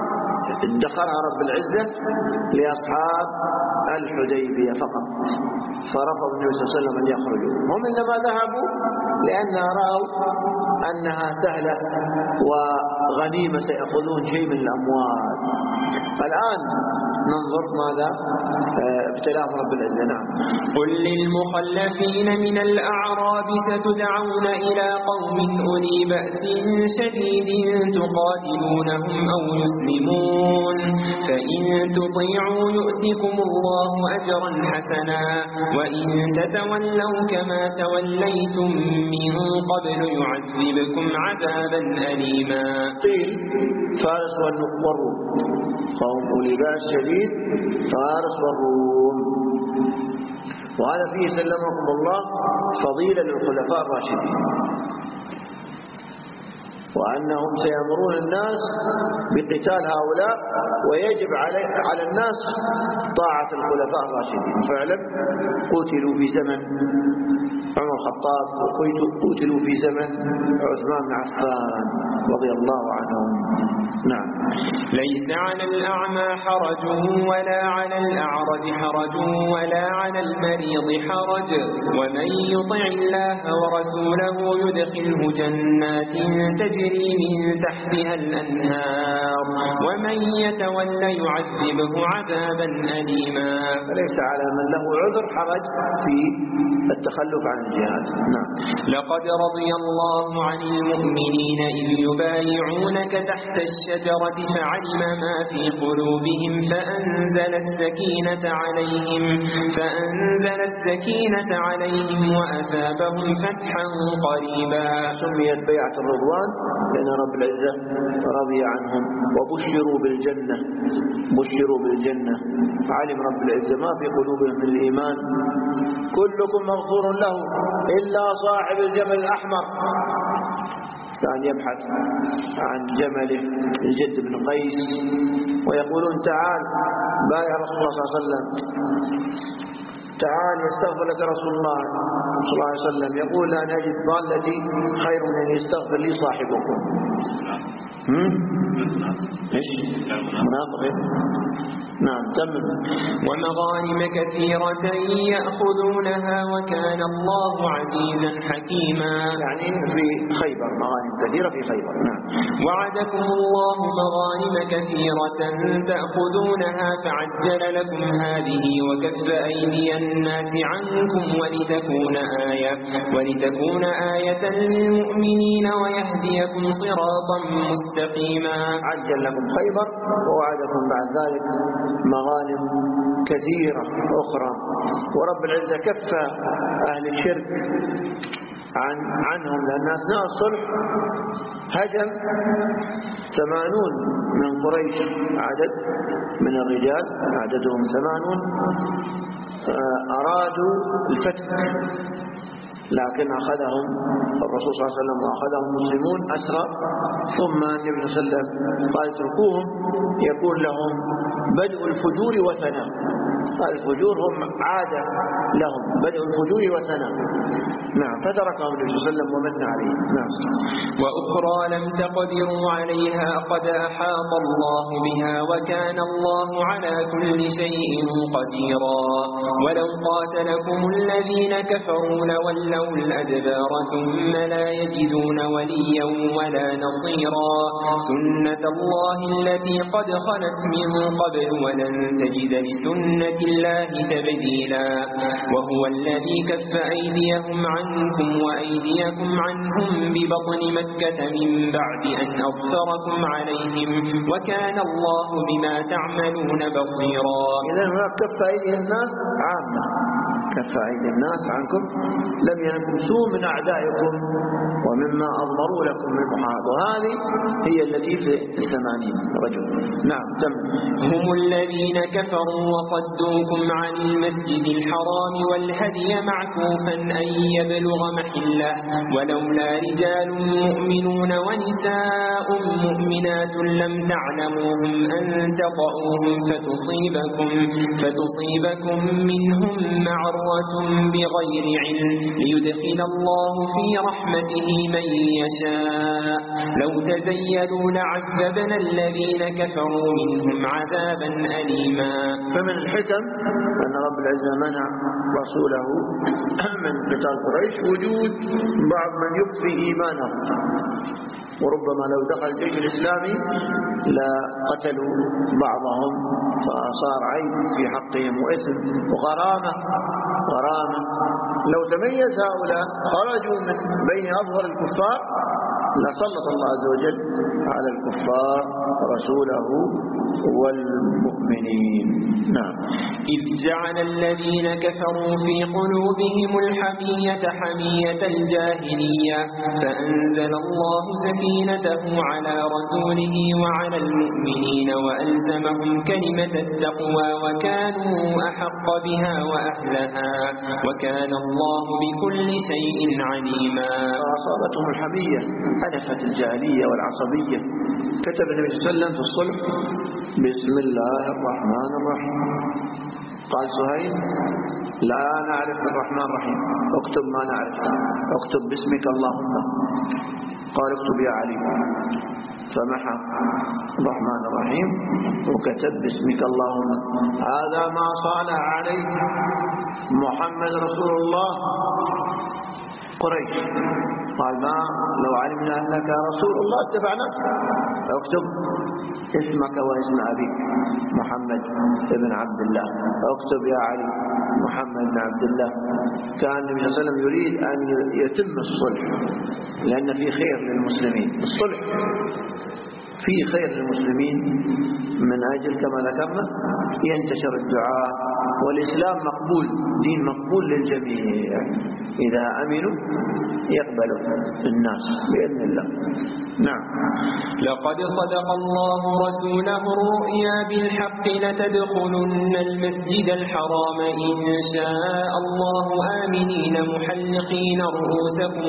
ادخرها رب العزة لأصحاب الحديبية فقط، فرفض النبي صلى الله عليه وسلم أن يخرجوا. هم إنما ذهبوا لأن رأوا أنها سهلة وغنيمة سيأخذون شيء من الأموال. الآن ننظر ماذا ابتلاهم رب العزة. نعم. قل للمخلفين من الأعراب ستدعون إلى قوم أولي بأس شديد تقاتلونهم أو يسلمون فإن تطيعوا يؤتكم الله أجرا حسنا وإن تتولوا كما توليتم من قبل يعذبكم عذابا أليما. قيل فارس والروم، قوم أولي بأس شديد فارس والروم، وهذا فيه سلمكم الله فضيلة للخلفاء الراشدين، وأنهم سيأمرون الناس بقتال هؤلاء ويجب علي على الناس طاعة الخلفاء الراشدين. فعلا قتلوا في زمن عمر الخطاب وقتلوا في زمن عثمان بن عفان رضي الله عنهم. نعم. ليس على الأعمى حرج ولا على الأعرج حرج ولا على المريض حرج ومن يطع الله ورسوله يدخله جنات تجري من تحتها الأنهار ومن يتولى يعذبه عذابا أليما. ليس على من له عذر حرج في التخلف عن الجهاد. نعم. لقد رضي الله عن المؤمنين إذ يبايعونك تحت الشجرة فعلم ما في قلوبهم فأنزل السكينة عليهم فأنزل السكينة عليهم وأثابهم فتحا قريبا. سميت بيعة الرضوان لأن رب العزة رضي عنهم وبشروا بالجنة بشروا بالجنة. علم رب العزة ما في قلوبهم من الإيمان. كلكم مغفور له إلا صاحب الجمل الأحمر، كان يبحث عن جمله الجد بن قيس ويقولون تعال بايع رسول الله صلى الله عليه وسلم، تعال يستغفر لك رسول الله صلى الله عليه وسلم، يقول لا نجد ضالتي خير من أن يستغفر لي صاحبكم. ايش منافق؟ نعم تمم. ومغانم كثيرة يأخذونها وكان الله عزيزا حكيما. يعني في خيبر مغانم كثيرة في خيبر. نعم. وعدكم الله مغانم كثيرة تأخذونها فعجل لكم هذه وكف أيدي الناس عنكم ولتكون آية ولتكون آية للمؤمنين ويهديكم صراطا مستقيما. عجل لكم خيبر ووعدكم بعد ذلك مغانم كثيرة أخرى. ورب العزة كف أهل الشرك عن عنهم لأن أثناء الصلح هجم ثمانون من قريش، عدد من الرجال عددهم ثمانون أرادوا الفتك، لكن أخذهم الرسول صلى الله عليه وسلم وأخذهم المسلمون أسرى. ثم النبي صلى الله عليه وسلم قال اتركوهم يكون لهم بدء الفجور وثناء. الفجور هم عادة لهم، بدء الفجور وثناء. نعم. فتركهم النبي صلى الله عليه وسلم ومن عليهم. نعم. وأخرى لم تقدروا عليها قد أحاط الله بها وكان الله على كل شيء قديرا. ولو قاتلكم الذين كفروا لولوا الأدبار ثم لا يجدون وليا ولا نصيرا. سنة الله التي قد خلت من قبل ولن تجد لسنة الله تبديلا. وهو الذي كف أيديهم عنكم وأيديكم عنهم ببطن مكة من بعد أن أظفركم عليهم وكان الله بما تعملون بصيرا. إذن هناك كف أيدي الناس عامة، كف أيدي الناس عنكم لم ينكسوا من أعدائكم ومما أضمروا لكم من المحاربة، وهذه هي التي في الثمانين رجل. نعم تم. هم الذين كفروا وصدوكم عن المسجد الحرام والهدي معكوفا أن يبلغ محله ولولا رجال مؤمنون ونساء مؤمنات لم تعلموهم أن تطؤوهم فتصيبكم, فتصيبكم منهم معرة بغير علم ليدخل الله في رحمته من يشاء. لو تزيلوا لعذبنا الذين كفروا منهم عذابا أليما. فمن الحكم أن رب العزة منع رسوله من قتال قريش وجود بعض من يخفي إيمانه، وربما لو دخل الجيش الإسلامي لقتلوا بعضهم فصار عيب في حقهم وإثم وغرامة غرامة. لو تميز هؤلاء خرجوا من بين أظهر الكفار لسلط الله عز وجل على الكفار رسوله والمؤمنين. نعم. إذ جعل الذين كفروا في قلوبهم الحمية حمية الجاهلية فأنزل الله سكينته على رسوله وعلى المؤمنين وألزمهم كلمة التقوى وكانوا أحق بها وأهلها وكان الله بكل شيء عليما. فأصابتهم الحمية أنفت الجاهلية والعصبية. كتب النبي صلى الله عليه وسلم في الصلح بسم الله الرحمن الرحيم. قال سهيل لا نعرف الرحمن الرحيم، اكتب ما نعرف، اكتب باسمك اللهم. قال اكتب يا علي، فمحى الرحمن الرحيم وكتب باسمك اللهم. هذا ما صالح عليه محمد رسول الله قريش. قال ما لو علمنا أنك رسول الله اتبعناك. اكتب اسمك واسم أبيك محمد بن عبد الله، اكتب يا علي محمد بن عبد الله. كان النبي صلى الله عليه وسلم يريد أن يتم الصلح لأن في خير للمسلمين. الصلح في خير للمسلمين من أجل كما ذكرنا ينتشر الدعاء والإسلام مقبول، دين مقبول للجميع. إذا أمنوا يقبلوا الناس بإذن الله. نعم. لقد صدق الله رسوله الرؤيا بالحق لتدخلن المسجد الحرام إن شاء الله آمنين محلقين رؤوسكم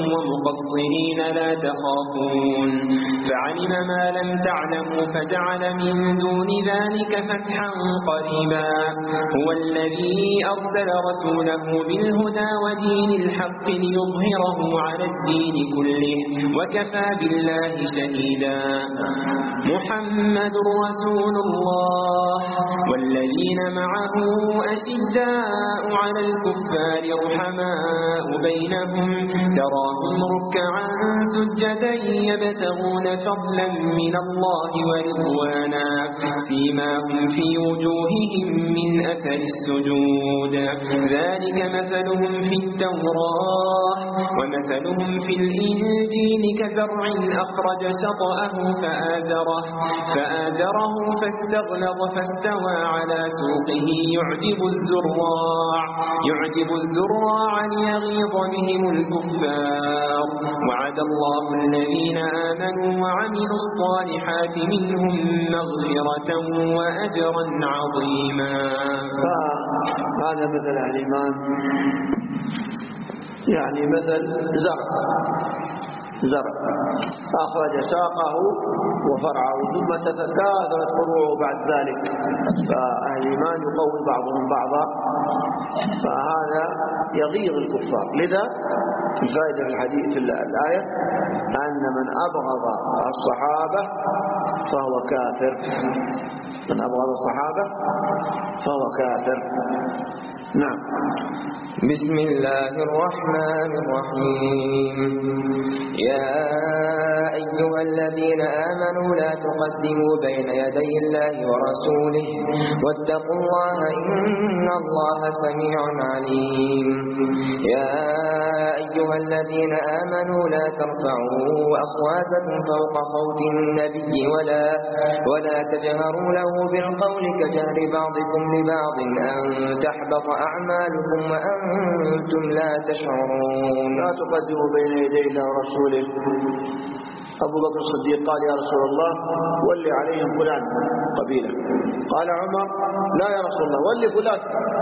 ومقصرين لا تخافون فعلم ما لم تعلموا فجعل من دون دون ذلك فتحا قريبا هو الذي أرسل رسوله بالهدى ودين الحق ليظهره على الدين كله وكفى بالله شهيدا محمد رسول الله والذين معه أشداء على الكفار رحماء بينهم تراهم ركعا سجدا يبتغون فضلا من الله ورضوانا سيماهم في وجوههم من أثر السجود ذلك مثلهم في التوراة ومثلهم في الإنجيل كزرع أخرج شطأه فآزره, فآزره فاستغلظ فاستوى على سوقه يعجب الزراع, يعجب الزراع ليغيظ بهم الكفار وعد الله الذين آمنوا وعملوا الصالحات منهم مغفرة وأجرا عظيما. فهذا مثل الإيمان يعني مثل زرع زرع أخرج ساقه وفرعه ثم تتكاثرت فروعه بعد ذلك فأهل الإيمان يقوي بعضهم بعضا فهذا يغيظ الكفار. لذا الفائدة في الحديث في الآية أن من أبغض الصحابة فهو كافر من أبغض الصحابة فهو كافر. نعم. بسم الله الرحمن الرحيم يا أيها الذين آمنوا لا تقدموا بين يدي الله ورسوله واتقوا الله إن الله سميع عليم. يا أيها الذين آمنوا لا ترفعوا أصواتكم فوق صوت النبي ولا, ولا تجهروا له بالقول كجهر بعضكم لبعض أن تحبط أعمالكم وأنتم لا تشعرون. لا تقدموا بين يدي الله ورسوله. أبو بكر الصديق قال يا رسول الله ولي عليهم فلان قبيلة. قال عمر لا يا رسول الله ولي فلان.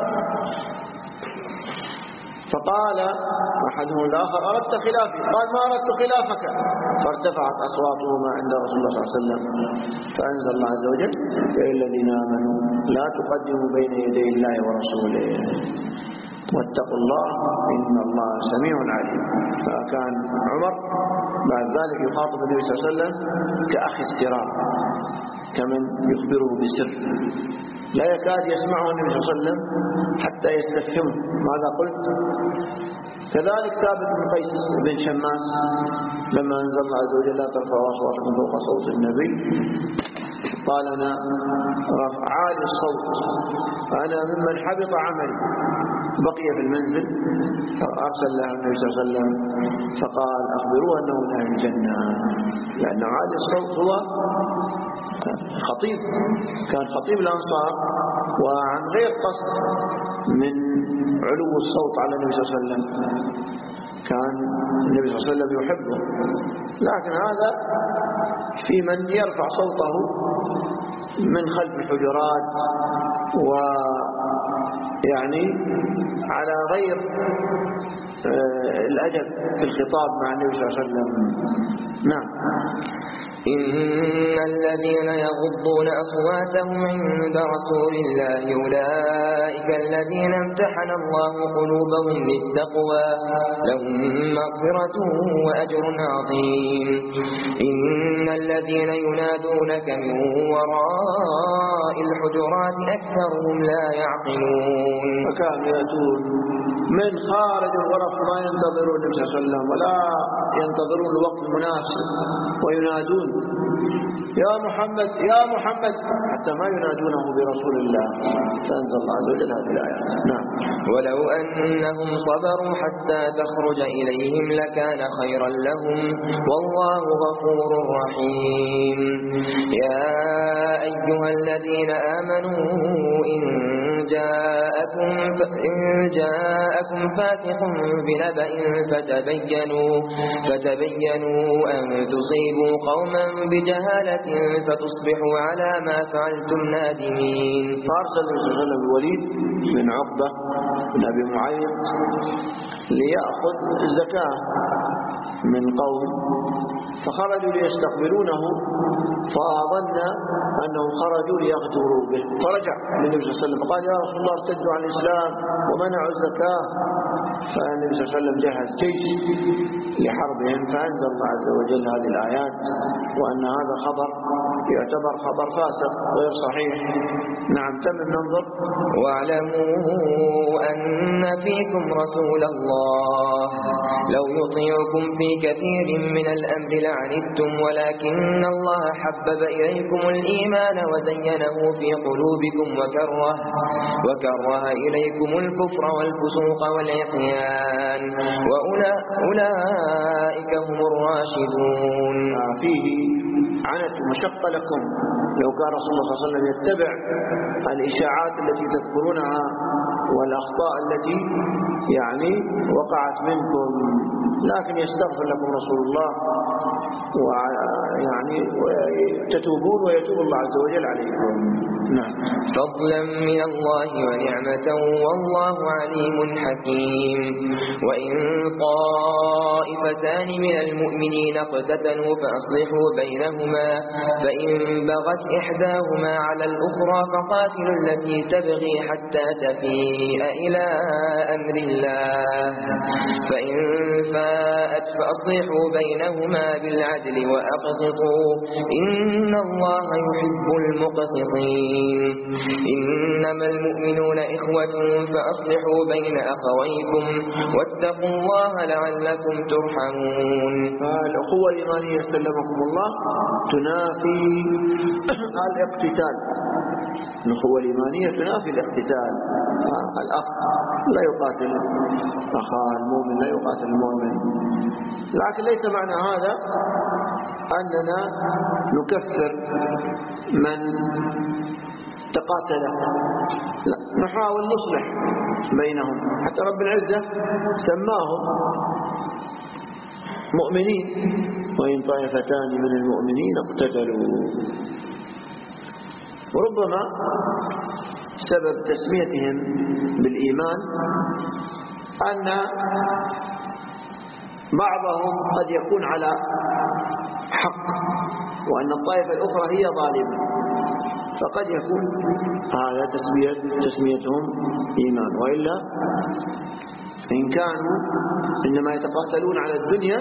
فقال أحدهم الآخر أردت خلافي. قال ما أردت خلافك. فارتفعت أصواتهما عند رسول الله صلى الله عليه وسلم فأنزل الله عز وجل يا الذين آمنوا لا تقدموا بين يدي الله ورسوله واتقوا الله إن الله سميع عليم. فكان عمر بعد ذلك يخاطب النبي صلى الله عليه وسلم كأخي السراء كمن يخبره بسر لا يكاد يسمعه النبي صلى الله عليه وسلم حتى يستفهمه ماذا قلت. كذلك ثابت بن قيس بن شماس لما أنزل الله عز وجل لا ترفعوا أصواتكم فوق صوت النبي قال أنا عالي الصوت أنا ممن حبط عملي. بقي في المنزل فأرسل له النبي صلى الله عليه وسلم فقال أخبروه أنه من أهل الجنة لأن عالي الصوت هو خطيب كان خطيب الأنصار وعن غير قصد من علو الصوت على النبي صلى الله عليه وسلم كان النبي صلى الله عليه وسلم يحبه لكن هذا في من يرفع صوته من خلف الحجرات ويعني على غير الأدب في الخطاب مع النبي صلى الله عليه وسلم. نعم. إن الذين يغضون أصواتهم عند رسول الله أولئك الذين امتحن الله قلوبهم للتقوى لهم مغفرة وأجر عظيم. إن الذين ينادونك من وراء الحجرات أكثرهم لا يعقلون. فكانوا يأتون من خارج الغرف ما ينتظرون النبي صلى الله عليه وسلم ولا ينتظرون الوقت المناسب وينادون يا محمد يا محمد حتى ما ينادونه برسول الله فأنزل الله عز وجل هذه الآيات. نعم. ولو أنهم صبروا حتى تخرج إليهم لكان خيرا لهم والله غفور رحيم. يا أيها الذين آمنوا إن جاءكم إن جاءكم فاسق بنبأ فتبينوا فتبينوا أن تصيبوا قوما بجهالة فتصبحوا على ما فعلتم نادمين. فأرسل النبي صلى الله عليه وسلم الوليد بن عقبة بن أبي معيط ليأخذ الزكاة من قوم فخرجوا ليستقبلونه فظن أنهم خرجوا ليغدروا به، فرجع النبي صلى الله عليه وسلم فقال يا رسول الله ارتدوا عن الإسلام ومنعوا الزكاة. فالنبي صلى الله عليه وسلم جهز جيش لحربهم، فأنزل الله عز وجل هذه الآيات وأن هذا خبر يعتبر خبر فاسق غير صحيح. نعم تمام ننظر. واعلموا أن فيكم رسول الله لو يطيعكم في كثير من الأمر لعنتم ولكن الله حبب إليكم الإيمان وزينه في قلوبكم وكره, وكره إليكم الكفر والفسوق والعصيان وأولئك هم الراشدون. فيه عنت مشقة لكم لو كان رسول الله صلى الله عليه وسلم يتبع الإشاعات التي تذكرونها والأخطاء التي يعني وقعت منكم، لكن يستغفر لكم رسول الله ويعني تتوبون ويتوب الله عز وجل عليكم. نعم. فضلا من الله ونعمة والله عليم حكيم. وإن طائفتان من المؤمنين اقتتلوا فأصلحوا بينهما فإن بغت إحداهما على الأخرى فقاتلوا التي تبغي حتى تفيء إلى أمر الله فإن فاءت فأصلحوا بينهما بالعدل وأقسطوا إن الله يحب المقسطين. إنما المؤمنون إخوة فأصلحوا بين أخويكم واتقوا الله لعلكم ترحمون. فالأخوة الإيمانية سلمكم الله تنافي الاقتتال. الأخوة الإيمانية تنافي الاقتتال. الأخ لا يقاتل أخاه المؤمن، لا يقاتل المؤمن، لكن ليس معنى هذا أننا نكفر من تقاتل، لا، نحاول نصلح بينهم. حتى رب العزة سماهم مؤمنين وإن طائفتان من المؤمنين اقتتلوا. وربما سبب تسميتهم بالإيمان أن بعضهم قد يكون على حق وأن الطائفة الأخرى هي ظالمة، فقد يكون هذا تسمية تسميتهم إيمان. وإلا إن كانوا إنما يتقاتلون على الدنيا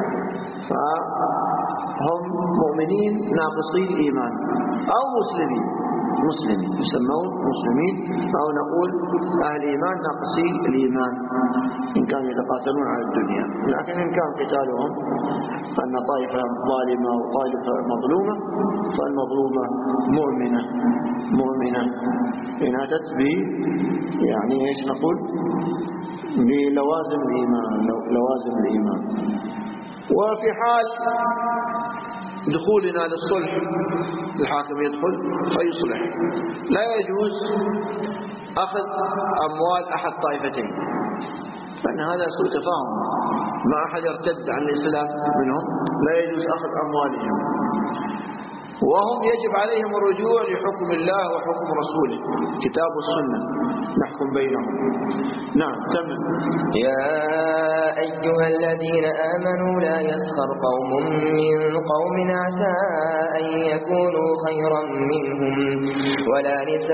فهم مؤمنين ناقصي الإيمان أو مسلمين مسلمين يسمون مسلمين، أو نقول أهل إيمان ناقصي الإيمان إن كانوا يتقاتلون على الدنيا. لكن إن كان قتالهم أن طائفة ظالمة وطائفة مظلومة فالمظلومة مؤمنة مؤمنة إن أتت ب يعني إيش نقول بلوازم الإيمان لوازم الإيمان. وفي حال دخولنا للصلح الحاكم يدخل فيصلح، لا يجوز أخذ أموال أحد طائفتين، فإن هذا سوء تفاهم. ما أحد يرتد عن الإسلام منهم لا يجوز أخذ أموالهم، وهم يجب عليهم الرجوع لحكم الله وحكم رسوله كتاب والسنة نحكم بينهم. نعم تمام. يا أيها الذين آمنوا لا يسخر قوم من قوم عسى أن يكونوا خيرا منهم ولا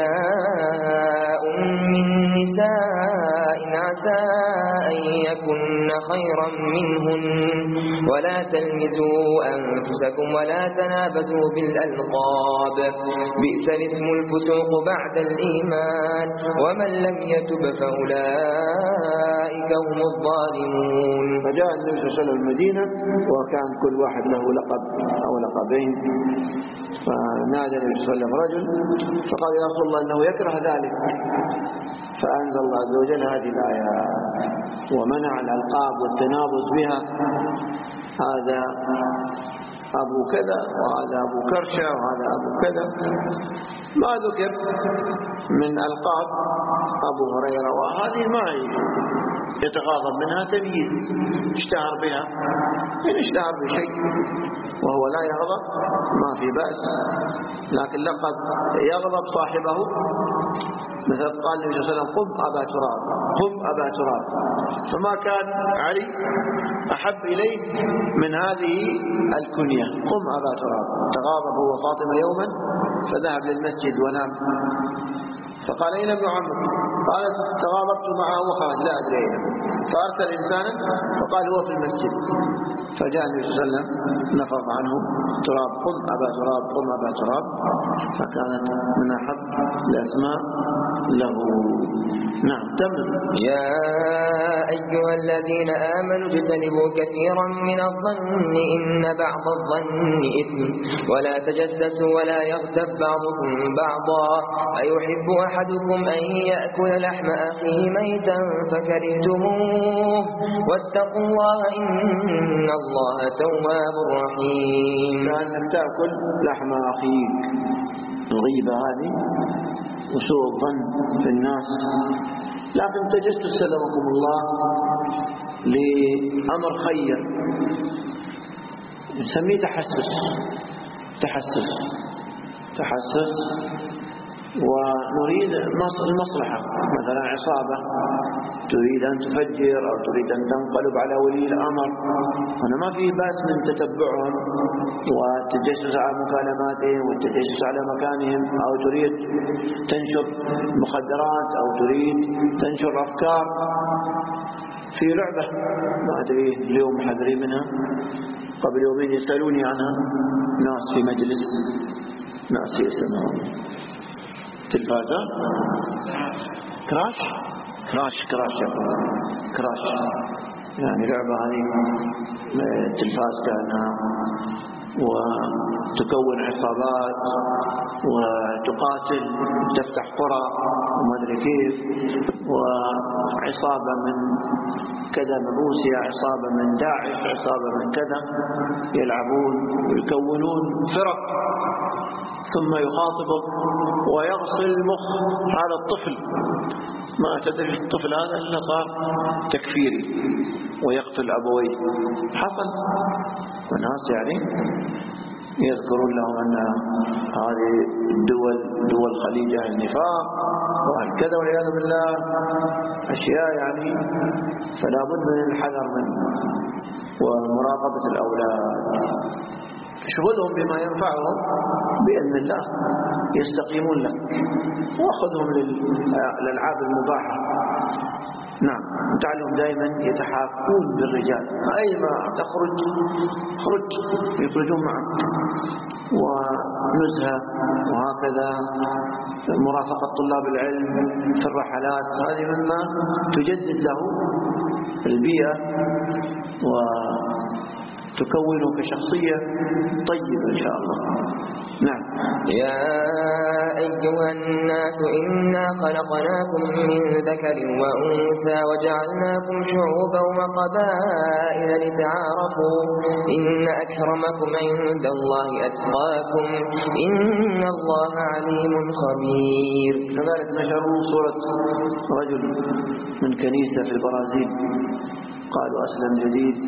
نساء من نساء عسى أن يكن خيرا منهن ولا تلمزوا أنفسكم ولا تنابزوا بالألقاب بئس الاسم الفسوق بعد الإيمان ومن لم يتب فأولئك هم الظالمون. فجاء النبي صلى الله عليه وسلم المدينة وكان كل واحد له لقب أو لقبين، فنادى النبي صلى الله عليه وسلم رجل فقال يا رسول الله إنه يكره ذلك، فأنزل الله عز وجل هذه الآية ومنع الألقاب والتنابز بها، هذا أبو كذا وهذا أبو كرشة وهذا أبو كذا. ما ذكر من ألقاب أبو هريرة وهذه ما يتغاضب منها تمييز، اشتهر بها إن اشتهر بشيء وهو لا يغضب ما في بأس، لكن لقد يغضب صاحبه مثلا قال النبي صلى الله عليه وسلم قم أبا تراب، قم أبا تراب، فما كان علي أحب إليه من هذه الكنية قم أبا تراب. تغاضب هو وفاطمة يوما فذهب للمسجد ونام، فقال أين ابن عمك؟ قالت تغاضبت معه وخرج لا أدري أين، فأرسل إنسانا فقال هو في المسجد، فجاء النبي صلى الله عليه وسلم نفض عنه تراب، قم أبا تراب، قم أبا تراب، فكانت من أحب الأسماء له. نعم تمام. يا أيها الذين آمنوا اجتنبوا كثيرا من الظن إن بعض الظن إثم ولا تجسسوا ولا يغتب بعضكم بعضا أيحب أحدكم أن يأكل لحم أخيه ميتا فكرهتموه واتقوا الله إن الله تواب رحيم. كأنك تأكل لحم أخيك، الغيبة هذه وسوء الظن في الناس، لكن تجسس سلمكم الله لأمر خير نسميه تحسس، تحسس تحسس ونريد المصلحة، مثلا عصابة تريد أن تفجر أو تريد أن تنقلب على ولي الأمر، هنا ما في بأس من تتبعهم والتجسس على مكالماتهم والتجسس على مكانهم، أو تريد تنشر مخدرات أو تريد تنشر أفكار في لعبة ما أدري اليوم حذري منها، قبل يومين يسألوني عنها ناس في مجلس، ناس يسمعون تلفازات كراش كراش كراش كراش يعني لعبة هذه تلفاز كأنها، وتكون عصابات وتقاتل تفتح قرى وما أدري كيف، وعصابة من كذا من روسيا، عصابة من داعش، عصابة من كذا، يلعبون ويكونون فرق، ثم يخاطبك ويغسل المخ على الطفل، ما تدري الطفل هذا إلا صار تكفيري ويقتل أبويه، حصل. وناس يعني يذكرون لهم أن هذه الدول دول الخليج أهل النفاق وهكذا والعياذ بالله، أشياء يعني فلا بد من الحذر من ومراقبة الأولاد، شغلهم بما ينفعهم بإذن الله يستقيمون لك، وأخذهم للألعاب المباحة. نعم تعلم دائما يتحاكون بالرجال، أيما تخرج خرج يخرجون معك، ونزهة وهكذا مرافقة طلاب العلم في الرحلات، هذه مما تجدد له البيئة و تكونه كشخصية طيبة إن شاء الله. نعم. يا أيها الناس إنا خلقناكم من ذكر وأنثى وجعلناكم شعوبا وقبائل لتعارفوا إن أكرمكم عند الله أتقاكم إن الله عليم خبير. كذلك نشروا صورة رجل من كنيسة في البرازيل قالوا أسلم جديد،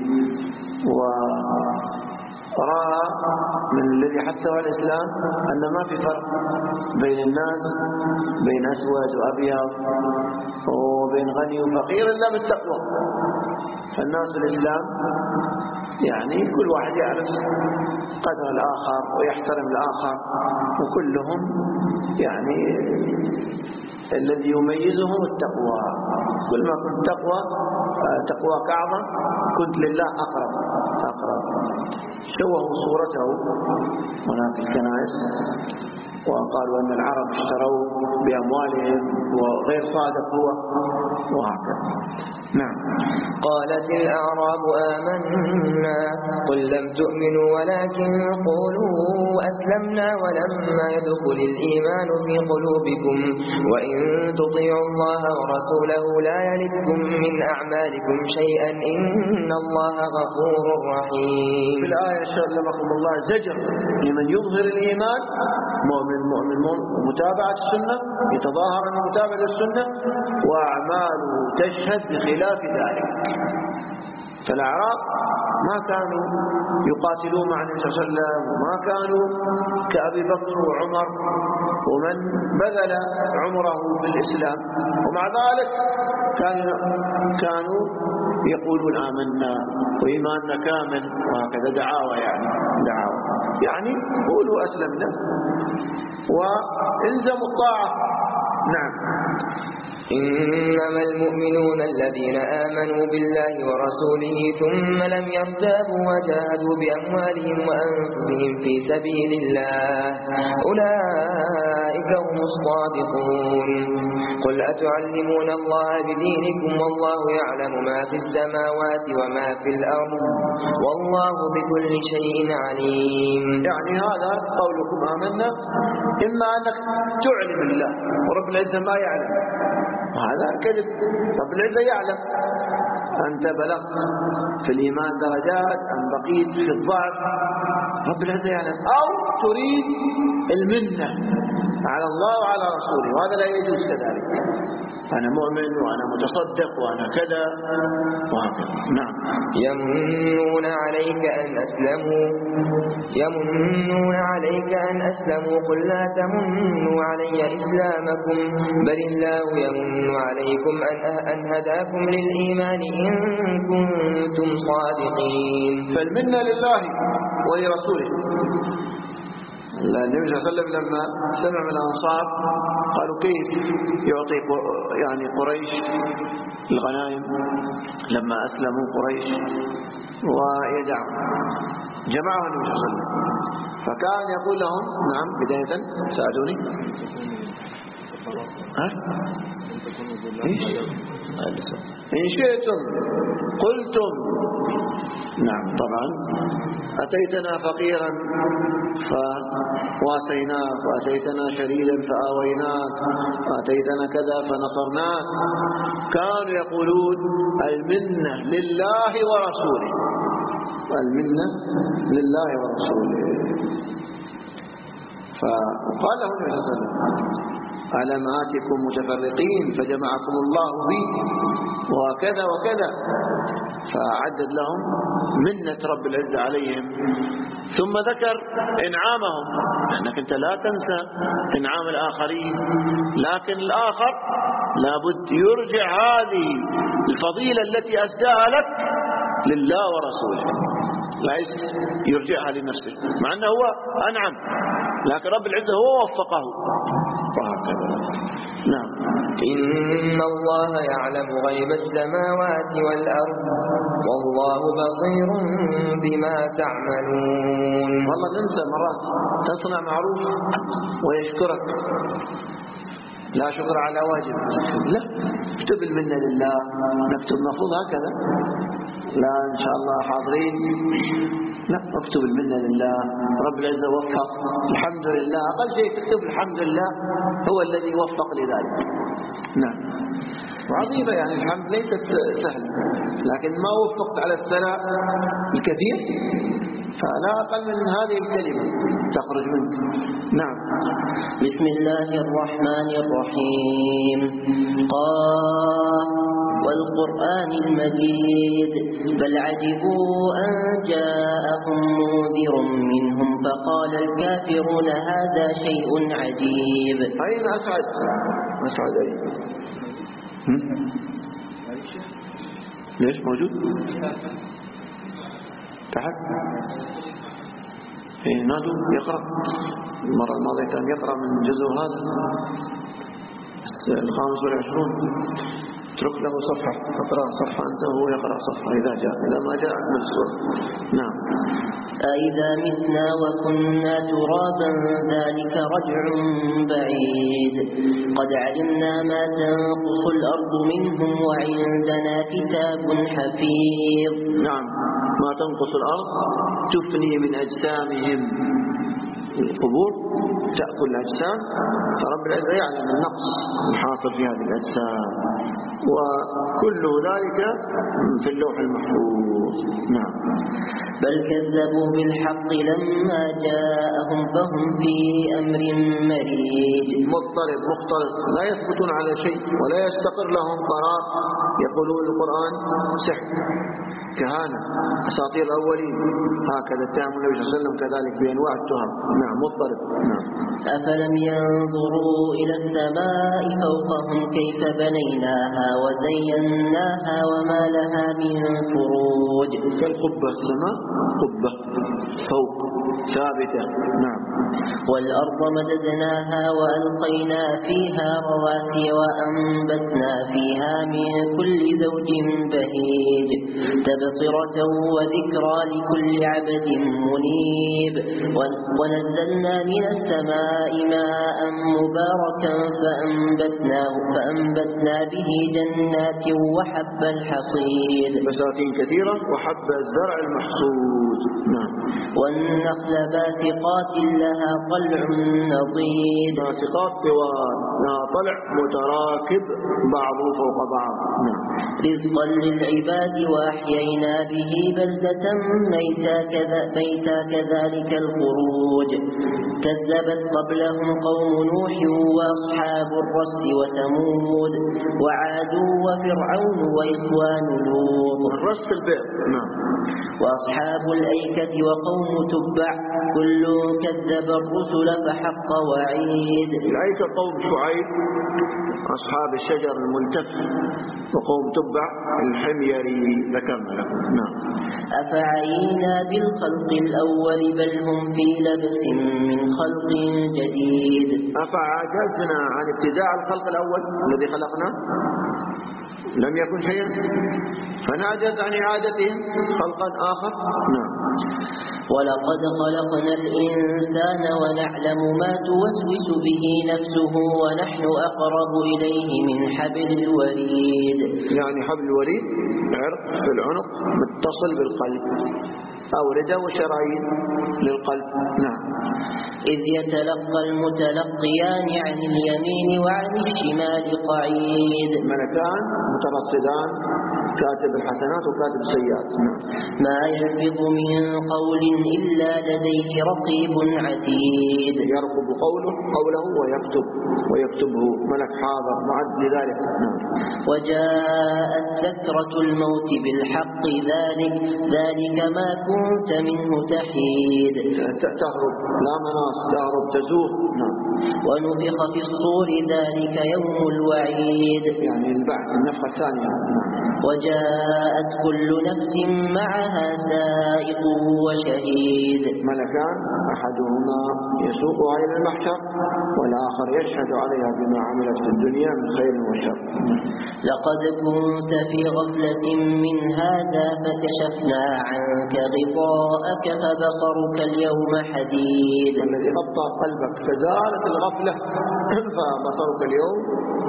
ورأى من الذي حثه على الإسلام أن ما في فرق بين الناس، بين أسود وأبيض وبين غني وفقير إلا بالتقوى، فالناس الإسلام يعني كل واحد يعرف قدر الآخر ويحترم الآخر، وكلهم يعني الذي يميزهم التقوى، كل ما كنت تقوى تقواك أعظم كنت لله أقرب أقرب. شوهوا صورته هناك في الكنائس وقالوا أن العرب اشتروا بأموالهم وغير صادق هو، وهكذا. نعم. قالت الأعراب آمنا قل لم تؤمنوا ولكن قولوا أسلمنا ولما يدخل الإيمان في قلوبكم وإن تطيعوا الله ورسوله لا يلدكم من أعمالكم شيئا إن الله غفور رحيم. في الآية شلمكم الله زجر لمن يظهر الإيمان، مؤمن مؤمن متابعة السنة، يتظاهر أنه متابع للسنة وأعماله تشهد بخلاف ذلك. فالأعراب ما كانوا يقاتلون مع النبي صلى الله عليه وسلم، وما كانوا كأبي بكر وعمر ومن بذل عمره في الإسلام، ومع ذلك كانوا كانوا يقولون آمنا وإيماننا كامل وهكذا، دعاوى يعني دعاوى يعني قولوا أسلمنا والزموا الطاعة. نعم. إنما المؤمنون الذين آمنوا بالله ورسوله ثم لم يرتابوا وجاهدوا بأموالهم وأنفسهم في سبيل الله أولئك هم الصادقون. قل أتعلمون الله بدينكم والله يعلم ما في السماوات وما في الأرض والله بكل شيء عليم. يعني هذا قولكم آمنا إما أنك تعلم الله ورب العزة ما يعلم، وهذا كذب. رب العزة يعلم أنت بلغت في الإيمان درجات أم بقيت في الضعف، رب العزة يعلم. أو تريد المنة على الله وعلى رسوله، وهذا لا يجوز كذلك. أنا مؤمن وأنا متصدق وأنا كذا وهكذا. نعم. يمنون عليك أن أسلموا يمنون عليك أن أسلموا قل لا تمنوا علي إسلامكم بل الله يمن عليكم أن أن هداكم للإيمان إن كنتم صادقين. فالمنة لله ولرسوله. النبي صلى الله عليه وسلم لما سمع من الأنصار قالوا كيف يعطي يعني قريش الغنائم لما أسلموا قريش ويدع جمعه النبي صلى الله عليه وسلم، فكان يقول لهم نعم بداية ساعدوني ها إيش إن شئتم قلتم نعم. طبعا أتيتنا فقيرا فواسيناك وأتيتنا شريدا فآويناك وأتيتنا كذا فنصرناك. كانوا يقولون المنة لله ورسوله، المنة لله ورسوله. فقال له النبي صلى الله عليه وسلم ألم آتكم متفرقين فجمعكم الله بي وكذا وكذا، فعدد لهم منة رب العزة عليهم، ثم ذكر إنعامهم، لأنك أنت لا تنسى إنعام الآخرين، لكن الآخر لابد يرجع هذه الفضيلة التي أسداها لك لله ورسوله، لا يرجعها لنفسه، مع أنه هو أنعم لكن رب العزة هو وفقه وهكذا. نعم. إن الله يعلم غيب السماوات والأرض والله بصير بما تعملون. والله ننسى مرات تصنع معروف ويشكرك، لا شكر على واجب، لا اكتب المنة لله، نكتب مفروض هكذا، لا إن شاء الله حاضرين، لا اكتب المنة لله، رب العزة وفق، الحمد لله، أقل شيء تكتب الحمد لله هو الذي وفق لذلك. نعم. وعظيمة يعني الحمد ليست سهل، لكن ما وفقت على الثناء الكثير فلا أقل من هذه الكلمة تخرج منك. نعم. بسم الله الرحمن الرحيم. قاف والقرآن المجيد بل عجبوا أن جاءهم منذر منهم فقال الكافرون هذا شيء عجيب. أين أسعد؟ أسعد أين؟ ليش موجود؟ تحت؟ إيه نادو يقرأ، المرة الماضية كان يقرأ من جزء هذا الخامس والعشرون، اترك له صفحة، اقرأ صفحة أنت وهو يقرأ صفحة إذا جاء، إذا ما جاء من السورة. نعم. أإذا متنا وكنا ترابا ذلك رجع بعيد قد علمنا ما تنقص الأرض منهم وعندنا كتاب حفيظ. نعم. ما تنقص الأرض تفني من أجسامهم، القبور تأكل الأجسام، فرب العزة يعلم النقص الحاصل في هذه الأجسام، وكل ذلك في اللوح المحفوظ. نعم. بل كذبوا بالحق لما جاءهم فهم في أمر مريج مضطرب مختلط، لا يثبتون على شيء ولا يستقر لهم قرار، يقولون القرآن سحر، كهانة، أساطير الأولين، هكذا اتهم النبي صلى الله عليه وسلم كذلك بأنواع التهم. نعم مضطرب. نعم. أفلم ينظروا إلى السماء فوقهم كيف بنيناها وزيناها وما لها من فروج. كالقبة، السماء قبة فوق ثابتة. نعم. والأرض مددناها وألقينا فيها رواسي وأنبتنا فيها من كل زوج بهيج تبصرة وذكرى لكل عبد منيب. ونزلنا من السماء ماء مباركا فأنبتناه فأنبتنا به جنات وحب الحصيد بساتين كثيرة وحب الزرع المحصود. نعم. والنخل باسقات لها طلع نضيد. باسقات طوال لها طلع متراكب بعضه فوق بعض. نعم. رزقا للعباد وأحيينا به بلدة ميتا كذا ميتا كذلك الخروج. كذبت قبلهم قوم نوح وأصحاب الرس وثمود وعاد وفرعون وإخوان لوط. الرس البئر. نعم. وأصحاب الأيكة وقوم تبع كل كذب الرسل فحق وعيد. الأيكة قوم شعيب، أصحاب الشجر الملتف، وقوم تبع الحميري ذكرنا لكم. نعم. أفعينا بالخلق الأول بل هم في لبس من خلق جديد. أفعجزنا عن ابتداء الخلق الأول الذي خلقنا لم يكن شيئا فنعجز عن إعادته خلقا آخر. نعم. ولقد خلقنا الإنسان ونعلم ما توسوس به نفسه ونحن أقرب إليه من حبل الوريد. يعني حبل الوريد عرق في العنق متصل بالقلب، أوردة وشرايين للقلب. نعم. إذ يتلقى المتلقيان عن اليمين وعن الشمال قعيد. ملكان مترصدان، كاتب الحسنات وكاتب السيئات. ما يلفظ من قول إلا لديه رقيب عتيد. يرقب قوله قوله ويكتب ويكتبه ملك حاضر معد لذلك. وجاءت سكرة الموت بالحق ذلك ذلك ما كنت منه تحيد. تهرب لا مناص، تهرب تزوغ. ونفخ في الصور ذلك يوم الوعيد، يعني البعث النفخة الثانية. وجاءت كل نفس معها سائق وشهيد. ملكان أحدهما يسوقها إلى المحشر والآخر يشهد عليها بما عملت في الدنيا من خير وشر. لقد كنت في غفلة من هذا فكشفنا عنك غطاءك فبصرك اليوم حديد. الذي غطى قلبك فزالت الغفلة فبصرك اليوم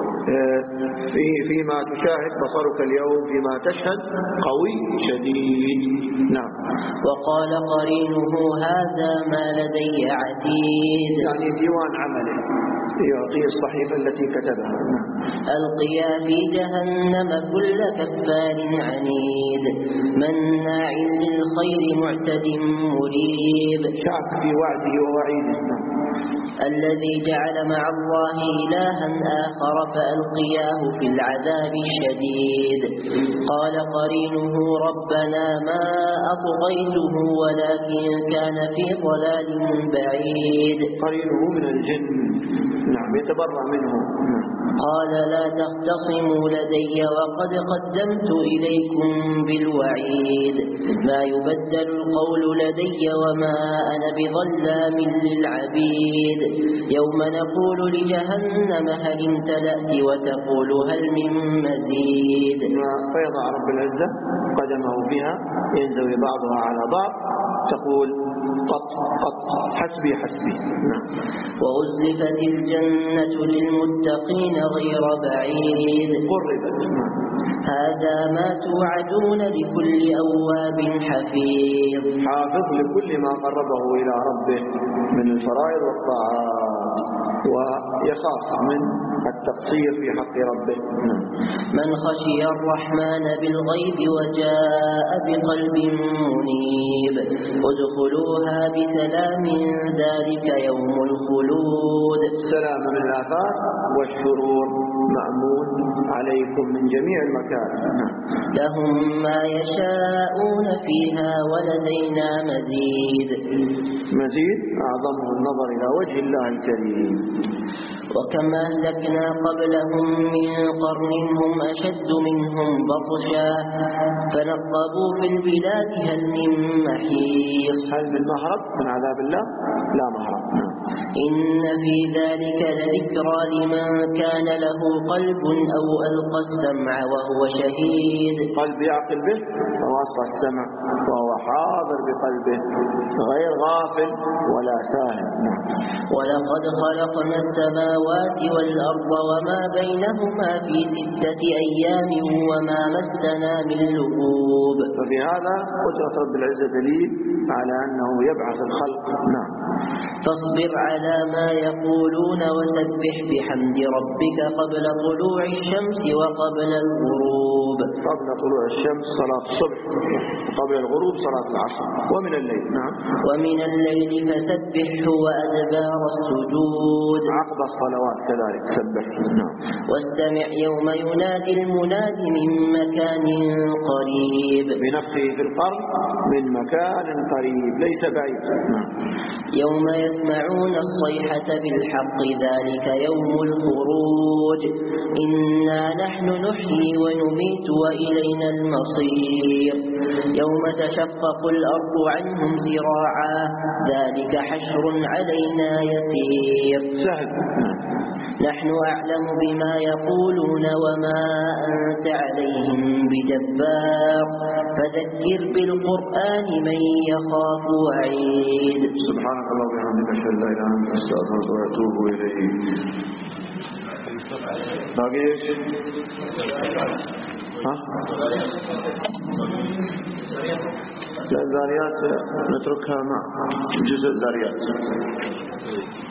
في فيما تشاهد، بصرك اليوم فيما تشهد قوي شديد. نعم. وقال قرينه هذا ما لدي عتيد، يعني ديوان عمله يعطيه الصحيفة التي كتبها. نعم. ألقيا في جهنم كل كفار عنيد مناع للخير معتد مريب. شاك في وعده ووعيده. الذي جعل مع الله إلها آخر فألقياه في العذاب الشديد. قال قرينه ربنا ما أطغيته ولكن كان في ضلال بعيد. قرينه من الجن. نعم. يتبرأ منه. قال لا تختصموا لدي وقد قدمت إليكم بالوعيد. ما يبدل القول لدي وما أنا بظلام للعبيد. يوم نقول لجهنم هل امتلأت وتقول هل من مزيد. فيضع رب العزة قدمه بها ينزوي بعضها على بعض تقول قط قط حسبي حسبي. نعم. وأزلفت الجنة للمتقين غير بعيد. قربت. هذا ما توعدون لكل أواب حفيظ. حافظ لكل ما قربه إلى ربه من الفرائض والطاعات. ويخاف من التقصير في حق ربه. من خشي الرحمن بالغيب وجاء بقلب منيب ادخلوها بسلام ذلك يوم الخلود. السلام من الآفات والشرور مأمون عليكم من جميع المكان. لهم ما يشاءون فيها ولدينا مزيد. مزيد أعظمه النظر إلى وجه الله الكريم. وكما أهلكنا قبلهم من قرن هم أشد منهم بطشا فنقبوا في البلاد هل من محيص. هل من مهرب من عذاب الله؟ لا مهرب. إن في ذلك لذكرى لمن كان له قلب أو ألقى السمع وهو شهيد. قلب يعقل به وألقى السمع وهو حاضر بقلبه غير غافل ولا ساهل. ولقد خلقنا السماوات والأرض وما بينهما في ستة أيام وما مسنا من لغوب. ففي هذا قدرة رب العزة دليل على أنه يبعث الخلق. نعم. فاصبر على ما يقولون وسبح بحمد ربك قبل طلوع الشمس وقبل الغروب. قبل طلوع الشمس صلاة الصبح وقبل الغروب صلاة العصر ومن الليل. نعم. ومن الليل فسبحه وأدبار السجود. عقب الصلوات كذلك سبح. نعم. واستمع يوم ينادي المنادي من مكان قريب. بنفخه في القرن من مكان قريب ليس بعيد. نعم. يوم يسمعون الصيحة بالحق ذلك يوم الخروج. إنا نحن نحيي ونميت وإلينا المصير. يوم تشقق الأرض عنهم زراعا ذلك حشر علينا يسير. سهل. نحن أعلم بما يقولون وما أنت عليهم بجبار فذكر بالقرآن من يخاف وعيد. سبحانك اللهم وبحمدك أشهد أن لا إله إلا أنت أستغفرك وأتوب إليك. باقي ايش؟ ها؟ لا الذاريات نتركها مع جزء الذاريات.